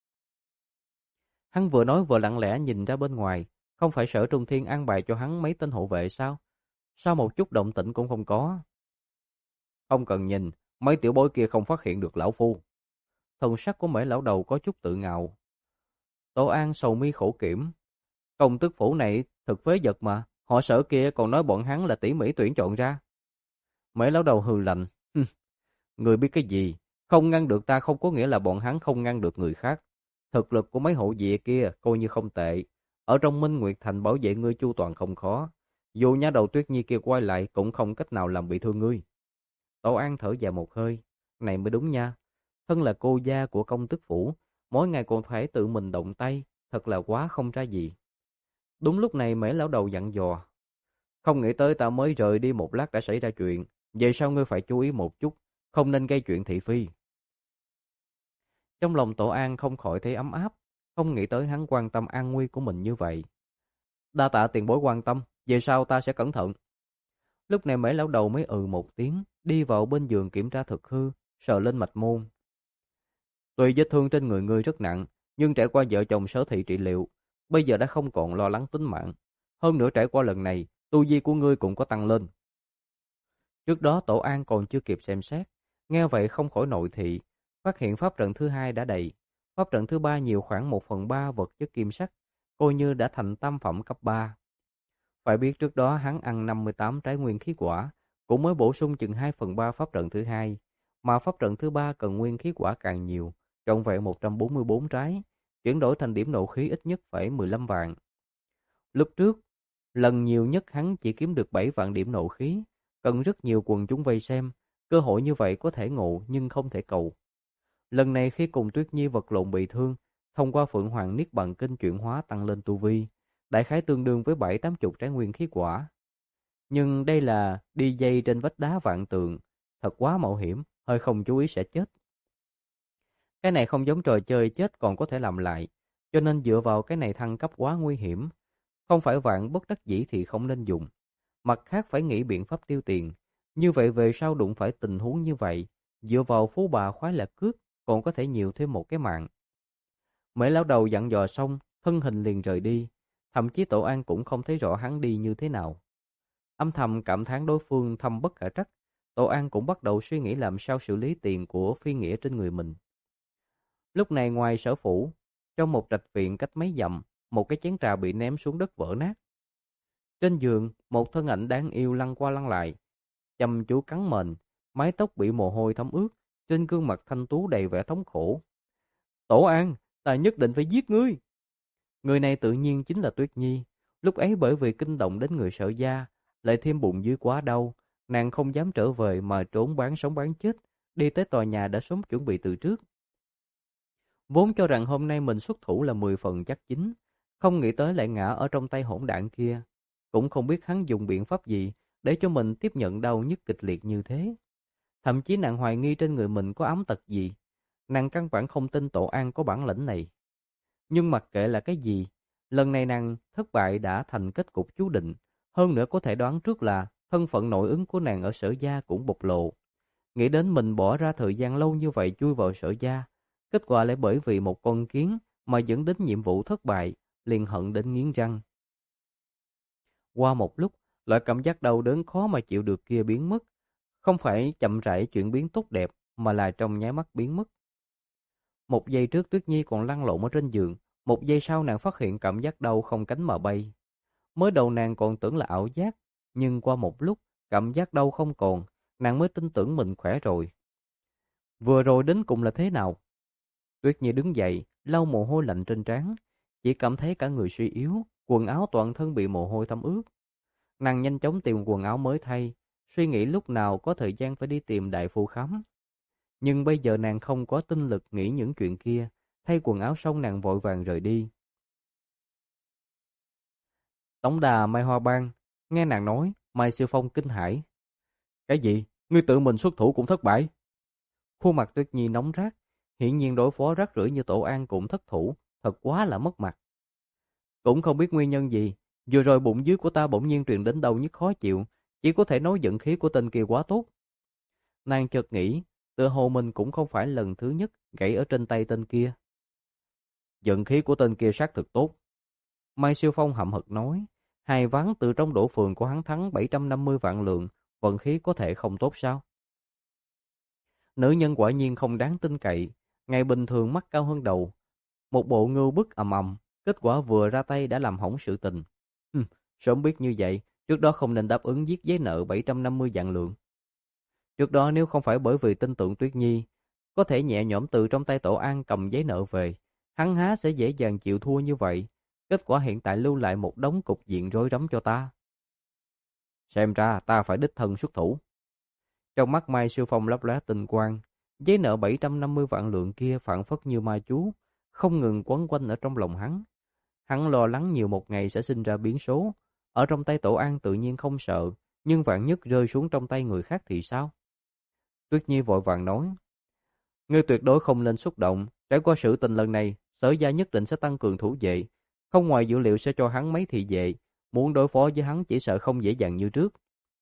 Hắn vừa nói vừa lặng lẽ nhìn ra bên ngoài, không phải Sở Trung Thiên an bài cho hắn mấy tên hộ vệ sao? Sao một chút động tĩnh cũng không có? Không cần nhìn, mấy tiểu bối kia không phát hiện được lão phu. Thần sắc của Mễ lão đầu có chút tự ngạo. Tổ An sầu mi khổ kiểm. Công tước phủ này thực phế vật mà, họ Sở kia còn nói bọn hắn là tỉ mỉ tuyển chọn ra. Mễ lão đầu hừ lạnh. Người biết cái gì, không ngăn được ta không có nghĩa là bọn hắn không ngăn được người khác. Thực lực của mấy hộ vệ kia coi như không tệ. Ở trong Minh Nguyệt Thành bảo vệ ngươi chu toàn không khó. Dù nha đầu Tuyết Nhi kia quay lại cũng không cách nào làm bị thương ngươi. Tổ An thở dài một hơi. Này mới đúng nha. Thân là cô gia của công tước phủ, mỗi ngày còn phải tự mình động tay, thật là quá không ra gì. Đúng lúc này Mễ lão đầu dặn dò. Không nghĩ tới ta mới rời đi một lát đã xảy ra chuyện. Về sau ngươi phải chú ý một chút, không nên gây chuyện thị phi. Trong lòng Tổ An không khỏi thấy ấm áp, không nghĩ tới hắn quan tâm an nguy của mình như vậy. Đa tạ tiền bối quan tâm, về sau ta sẽ cẩn thận. Lúc này Mễ lão đầu mới ừ một tiếng, đi vào bên giường kiểm tra thực hư, sờ lên mạch môn. Tuy vết thương trên người ngươi rất nặng, nhưng trải qua vợ chồng Sở Thị trị liệu, bây giờ đã không còn lo lắng tính mạng. Hơn nữa trải qua lần này, tu vi của ngươi cũng có tăng lên. Trước đó Tổ An còn chưa kịp xem xét, nghe vậy không khỏi nội thị, phát hiện pháp trận thứ hai đã đầy, pháp trận thứ ba nhiều khoảng một phần ba vật chất kim sắc, coi như đã thành tam phẩm cấp ba. Phải biết trước đó hắn ăn năm mươi tám trái nguyên khí quả, cũng mới bổ sung chừng hai phần ba pháp trận thứ hai, mà pháp trận thứ ba cần nguyên khí quả càng nhiều, trọn vẹn một trăm bốn mươi bốn trái, chuyển đổi thành điểm nộ khí ít nhất phải mười lăm vạn. Lúc trước, lần nhiều nhất hắn chỉ kiếm được bảy vạn điểm nộ khí, cần rất nhiều quần chúng vây xem, cơ hội như vậy có thể ngộ nhưng không thể cầu. Lần này khi cùng Tuyết Nhi vật lộn bị thương, thông qua Phượng Hoàng Niết Bàn Kinh chuyển hóa tăng lên tu vi, đại khái tương đương với bảy tám chục trái nguyên khí quả. Nhưng đây là đi dây trên vách đá vạn tường, thật quá mạo hiểm, hơi không chú ý sẽ chết. Cái này không giống trò chơi chết còn có thể làm lại, cho nên dựa vào cái này thăng cấp quá nguy hiểm. Không phải vạn bất đắc dĩ thì không nên dùng. Mặt khác phải nghĩ biện pháp tiêu tiền. Như vậy về sau đụng phải tình huống như vậy, dựa vào phú bà khoái lạc cước, còn có thể nhiều thêm một cái mạng. Mễ lão đầu dặn dò xong, thân hình liền rời đi. Thậm chí Tổ An cũng không thấy rõ hắn đi như thế nào. Âm thầm cảm thán đối phương thâm bất khả trắc, Tổ An cũng bắt đầu suy nghĩ làm sao xử lý tiền của phi nghĩa trên người mình. Lúc này ngoài sở phủ, trong một trạch viện cách mấy dặm, một cái chén trà bị ném xuống đất vỡ nát. Trên giường, một thân ảnh đáng yêu lăn qua lăn lại, chăm chú cắn mền, mái tóc bị mồ hôi thấm ướt, trên gương mặt thanh tú đầy vẻ thống khổ. Tổ An, ta nhất định phải giết ngươi. Người này tự nhiên chính là Tuyết Nhi. Lúc ấy bởi vì kinh động đến người Sở gia, lại thêm bụng dưới quá đau, nàng không dám trở về mà trốn bán sống bán chết, đi tới tòa nhà đã sớm chuẩn bị từ trước. Vốn cho rằng hôm nay mình xuất thủ là mười phần chắc chín, không nghĩ tới lại ngã ở trong tay hỗn đản kia. Cũng không biết hắn dùng biện pháp gì để cho mình tiếp nhận đau nhức kịch liệt như thế. Thậm chí nàng hoài nghi trên người mình có ám tật gì. Nàng căn bản không tin Tổ An có bản lĩnh này. Nhưng mặc kệ là cái gì, lần này nàng thất bại đã thành kết cục chú định. Hơn nữa có thể đoán trước là thân phận nội ứng của nàng ở Sở gia cũng bộc lộ. Nghĩ đến mình bỏ ra thời gian lâu như vậy chui vào Sở gia, kết quả lại bởi vì một con kiến mà dẫn đến nhiệm vụ thất bại, liền hận đến nghiến răng. Qua một lúc, loại cảm giác đau đớn khó mà chịu được kia biến mất. Không phải chậm rãi chuyển biến tốt đẹp, mà là trong nháy mắt biến mất. Một giây trước Tuyết Nhi còn lăn lộn ở trên giường, một giây sau nàng phát hiện cảm giác đau không cánh mà bay. Mới đầu nàng còn tưởng là ảo giác, nhưng qua một lúc, cảm giác đau không còn, nàng mới tin tưởng mình khỏe rồi. Vừa rồi đến cùng là thế nào? Tuyết Nhi đứng dậy, lau mồ hôi lạnh trên trán, chỉ cảm thấy cả người suy yếu, quần áo toàn thân bị mồ hôi thấm ướt. Nàng nhanh chóng tìm quần áo mới thay, suy nghĩ lúc nào có thời gian phải đi tìm đại phu khám. Nhưng bây giờ nàng không có tinh lực nghĩ những chuyện kia, thay quần áo xong nàng vội vàng rời đi. Tổng đà Mai Hoa Bang, nghe nàng nói, Mai Siêu Phong kinh hãi. Cái gì? Ngươi tự mình xuất thủ cũng thất bại? Khuôn mặt Tuyết Nhi nóng rát, hiển nhiên đối phó rác rưởi như Tổ An cũng thất thủ, thật quá là mất mặt. Cũng không biết nguyên nhân gì, vừa rồi bụng dưới của ta bỗng nhiên truyền đến đau nhức khó chịu, chỉ có thể nói vận khí của tên kia quá tốt. Nàng chợt nghĩ, tựa hồ mình cũng không phải lần thứ nhất gãy ở trên tay tên kia. Vận khí của tên kia xác thực tốt. Mai Siêu Phong hậm hực nói, hai ván từ trong đổ phường của hắn thắng bảy trăm năm mươi vạn lượng, vận khí có thể không tốt sao? Nữ nhân quả nhiên không đáng tin cậy, ngày bình thường mắt cao hơn đầu. Một bộ ngưu bức ầm ầm, kết quả vừa ra tay đã làm hỏng sự tình. Hừm, sớm biết như vậy, trước đó không nên đáp ứng giết giấy nợ bảy trăm năm mươi vạn lượng. Trước đó nếu không phải bởi vì tin tưởng Tuyết Nhi, có thể nhẹ nhõm từ trong tay Tổ An cầm giấy nợ về, hắn há sẽ dễ dàng chịu thua như vậy. Kết quả hiện tại lưu lại một đống cục diện rối rắm cho ta. Xem ra ta phải đích thân xuất thủ. Trong mắt Mai Siêu Phong lấp lóe tinh quang, giấy nợ bảy trăm năm mươi vạn lượng kia phảng phất như ma chú, không ngừng quấn quanh ở trong lòng hắn. Hắn lo lắng nhiều một ngày sẽ sinh ra biến số. Ở trong tay Tổ An tự nhiên không sợ, nhưng vạn nhất rơi xuống trong tay người khác thì sao? Tuyết Nhi vội vàng nói, ngươi tuyệt đối không nên xúc động, trải qua sự tình lần này, Sở gia nhất định sẽ tăng cường thủ vệ, không ngoài dữ liệu sẽ cho hắn mấy thị vệ, muốn đối phó với hắn chỉ sợ không dễ dàng như trước.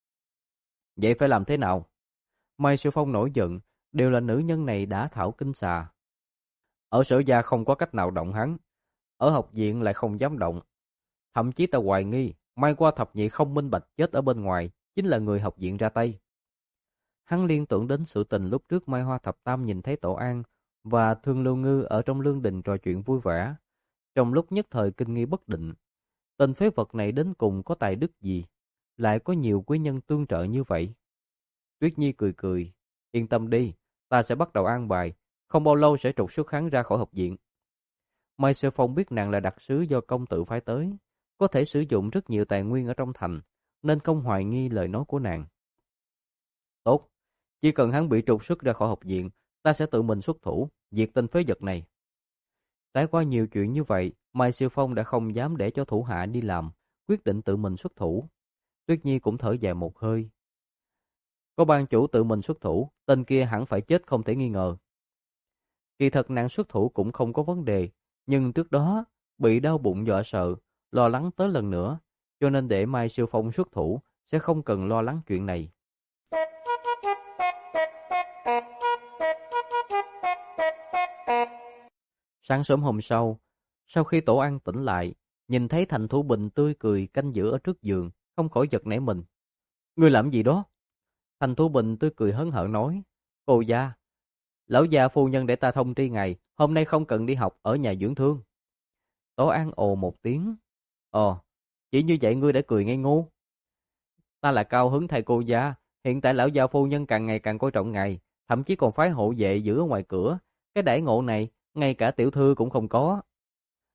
Vậy phải làm thế nào? Mai Siêu Phong nổi giận, đều là nữ nhân này đã thảo kinh xà. Ở Sở gia không có cách nào động hắn, ở học viện lại không dám động. Thậm chí ta hoài nghi, Mai qua thập nhị không minh bạch chết ở bên ngoài, chính là người học viện ra tay. Hắn liên tưởng đến sự tình lúc trước Mai Hoa Thập Tam nhìn thấy Tổ An và Thương Lưu Ngư ở trong lương đình trò chuyện vui vẻ. Trong lúc nhất thời kinh nghi bất định, tên phế vật này đến cùng có tài đức gì, lại có nhiều quý nhân tương trợ như vậy. Tuyết Nhi cười cười, yên tâm đi, ta sẽ bắt đầu an bài, không bao lâu sẽ trục xuất hắn ra khỏi học viện. Mai Sơ Phong biết nàng là đặc sứ do công tử phái tới, có thể sử dụng rất nhiều tài nguyên ở trong thành, nên không hoài nghi lời nói của nàng. Tốt, chỉ cần hắn bị trục xuất ra khỏi học viện, ta sẽ tự mình xuất thủ, diệt tên phế vật này. Trải qua nhiều chuyện như vậy, Mai Siêu Phong đã không dám để cho thủ hạ đi làm, quyết định tự mình xuất thủ. Tuyết Nhi cũng thở dài một hơi. Có ban chủ tự mình xuất thủ, tên kia hẳn phải chết không thể nghi ngờ. Kỳ thật nàng xuất thủ cũng không có vấn đề, nhưng trước đó bị đau bụng dọa sợ, lo lắng tới lần nữa, cho nên để Mai Siêu Phong xuất thủ sẽ không cần lo lắng chuyện này. Sáng sớm hôm sau, sau khi Tổ An tỉnh lại, nhìn thấy Thành Thủ Bình tươi cười canh giữ ở trước giường, không khỏi giật nảy mình. Ngươi làm gì đó? Thành Thủ Bình tươi cười hớn hở nói, cô gia, lão gia phu nhân để ta thông tri ngài, hôm nay không cần đi học ở nhà dưỡng thương. Tổ An ồ một tiếng, ồ, chỉ như vậy ngươi đã cười ngây ngô. Ta là cao hứng thay cô gia, hiện tại lão gia phu nhân càng ngày càng coi trọng ngài, thậm chí còn phái hộ vệ giữ ở ngoài cửa, cái đãi ngộ này ngay cả tiểu thư cũng không có.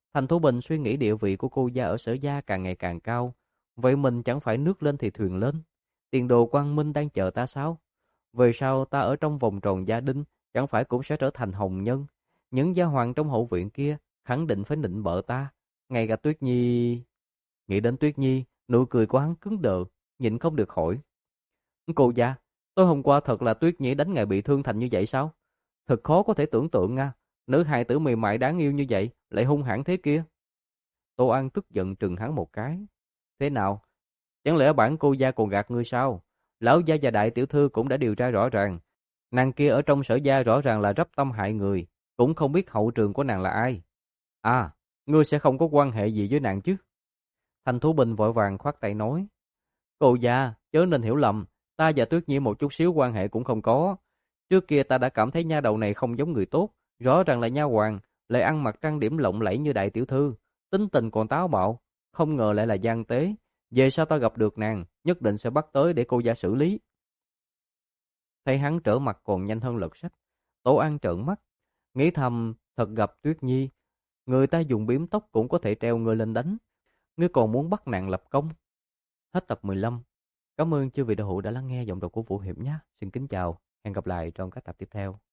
Thành Thủ Bình suy nghĩ địa vị của cô gia ở Sở Gia càng ngày càng cao. Vậy mình chẳng phải nước lên thì thuyền lên. Tiền đồ quang minh đang chờ ta sao? Về sau ta ở trong vòng tròn gia đình, chẳng phải cũng sẽ trở thành hồng nhân. Những gia hoàng trong hậu viện kia khẳng định phải nịnh bợ ta. Ngay cả Tuyết Nhi... Nghĩ đến Tuyết Nhi, nụ cười của hắn cứng đờ, nhịn không được hỏi. Cô gia, tối hôm qua thật là Tuyết Nhi đánh ngài bị thương thành như vậy sao? Thật khó có thể tưởng tượng nha. Nữ hài tử mềm mại đáng yêu như vậy, lại hung hãn thế kia. Tô An tức giận trừng hắn một cái. Thế nào? Chẳng lẽ bản cô gia còn gạt ngươi sao? Lão gia và đại tiểu thư cũng đã điều tra rõ ràng. Nàng kia ở trong Sở Gia rõ ràng là rắp tâm hại người, cũng không biết hậu trường của nàng là ai. À, ngươi sẽ không có quan hệ gì với nàng chứ? Thành Thú Bình vội vàng khoát tay nói. Cô gia, chớ nên hiểu lầm, ta và Tuyết Nhi một chút xíu quan hệ cũng không có. Trước kia ta đã cảm thấy nha đầu này không giống người tốt, rõ ràng là nha hoàn, lại ăn mặc trang điểm lộng lẫy như đại tiểu thư, tính tình còn táo bạo, không ngờ lại là gian tế. Về sau ta gặp được nàng, nhất định sẽ bắt tới để cô gia xử lý. Thấy hắn trở mặt còn nhanh hơn lật sách, Tổ An trợn mắt, nghĩ thầm thật gặp Tuyết Nhi, người ta dùng biếm tóc cũng có thể treo ngươi lên đánh, ngươi còn muốn bắt nàng lập công. Hết tập mười lăm. Cảm ơn chư vị đạo hữu đã lắng nghe giọng đọc của Vũ Hiệp nhé. Xin kính chào, hẹn gặp lại trong các tập tiếp theo.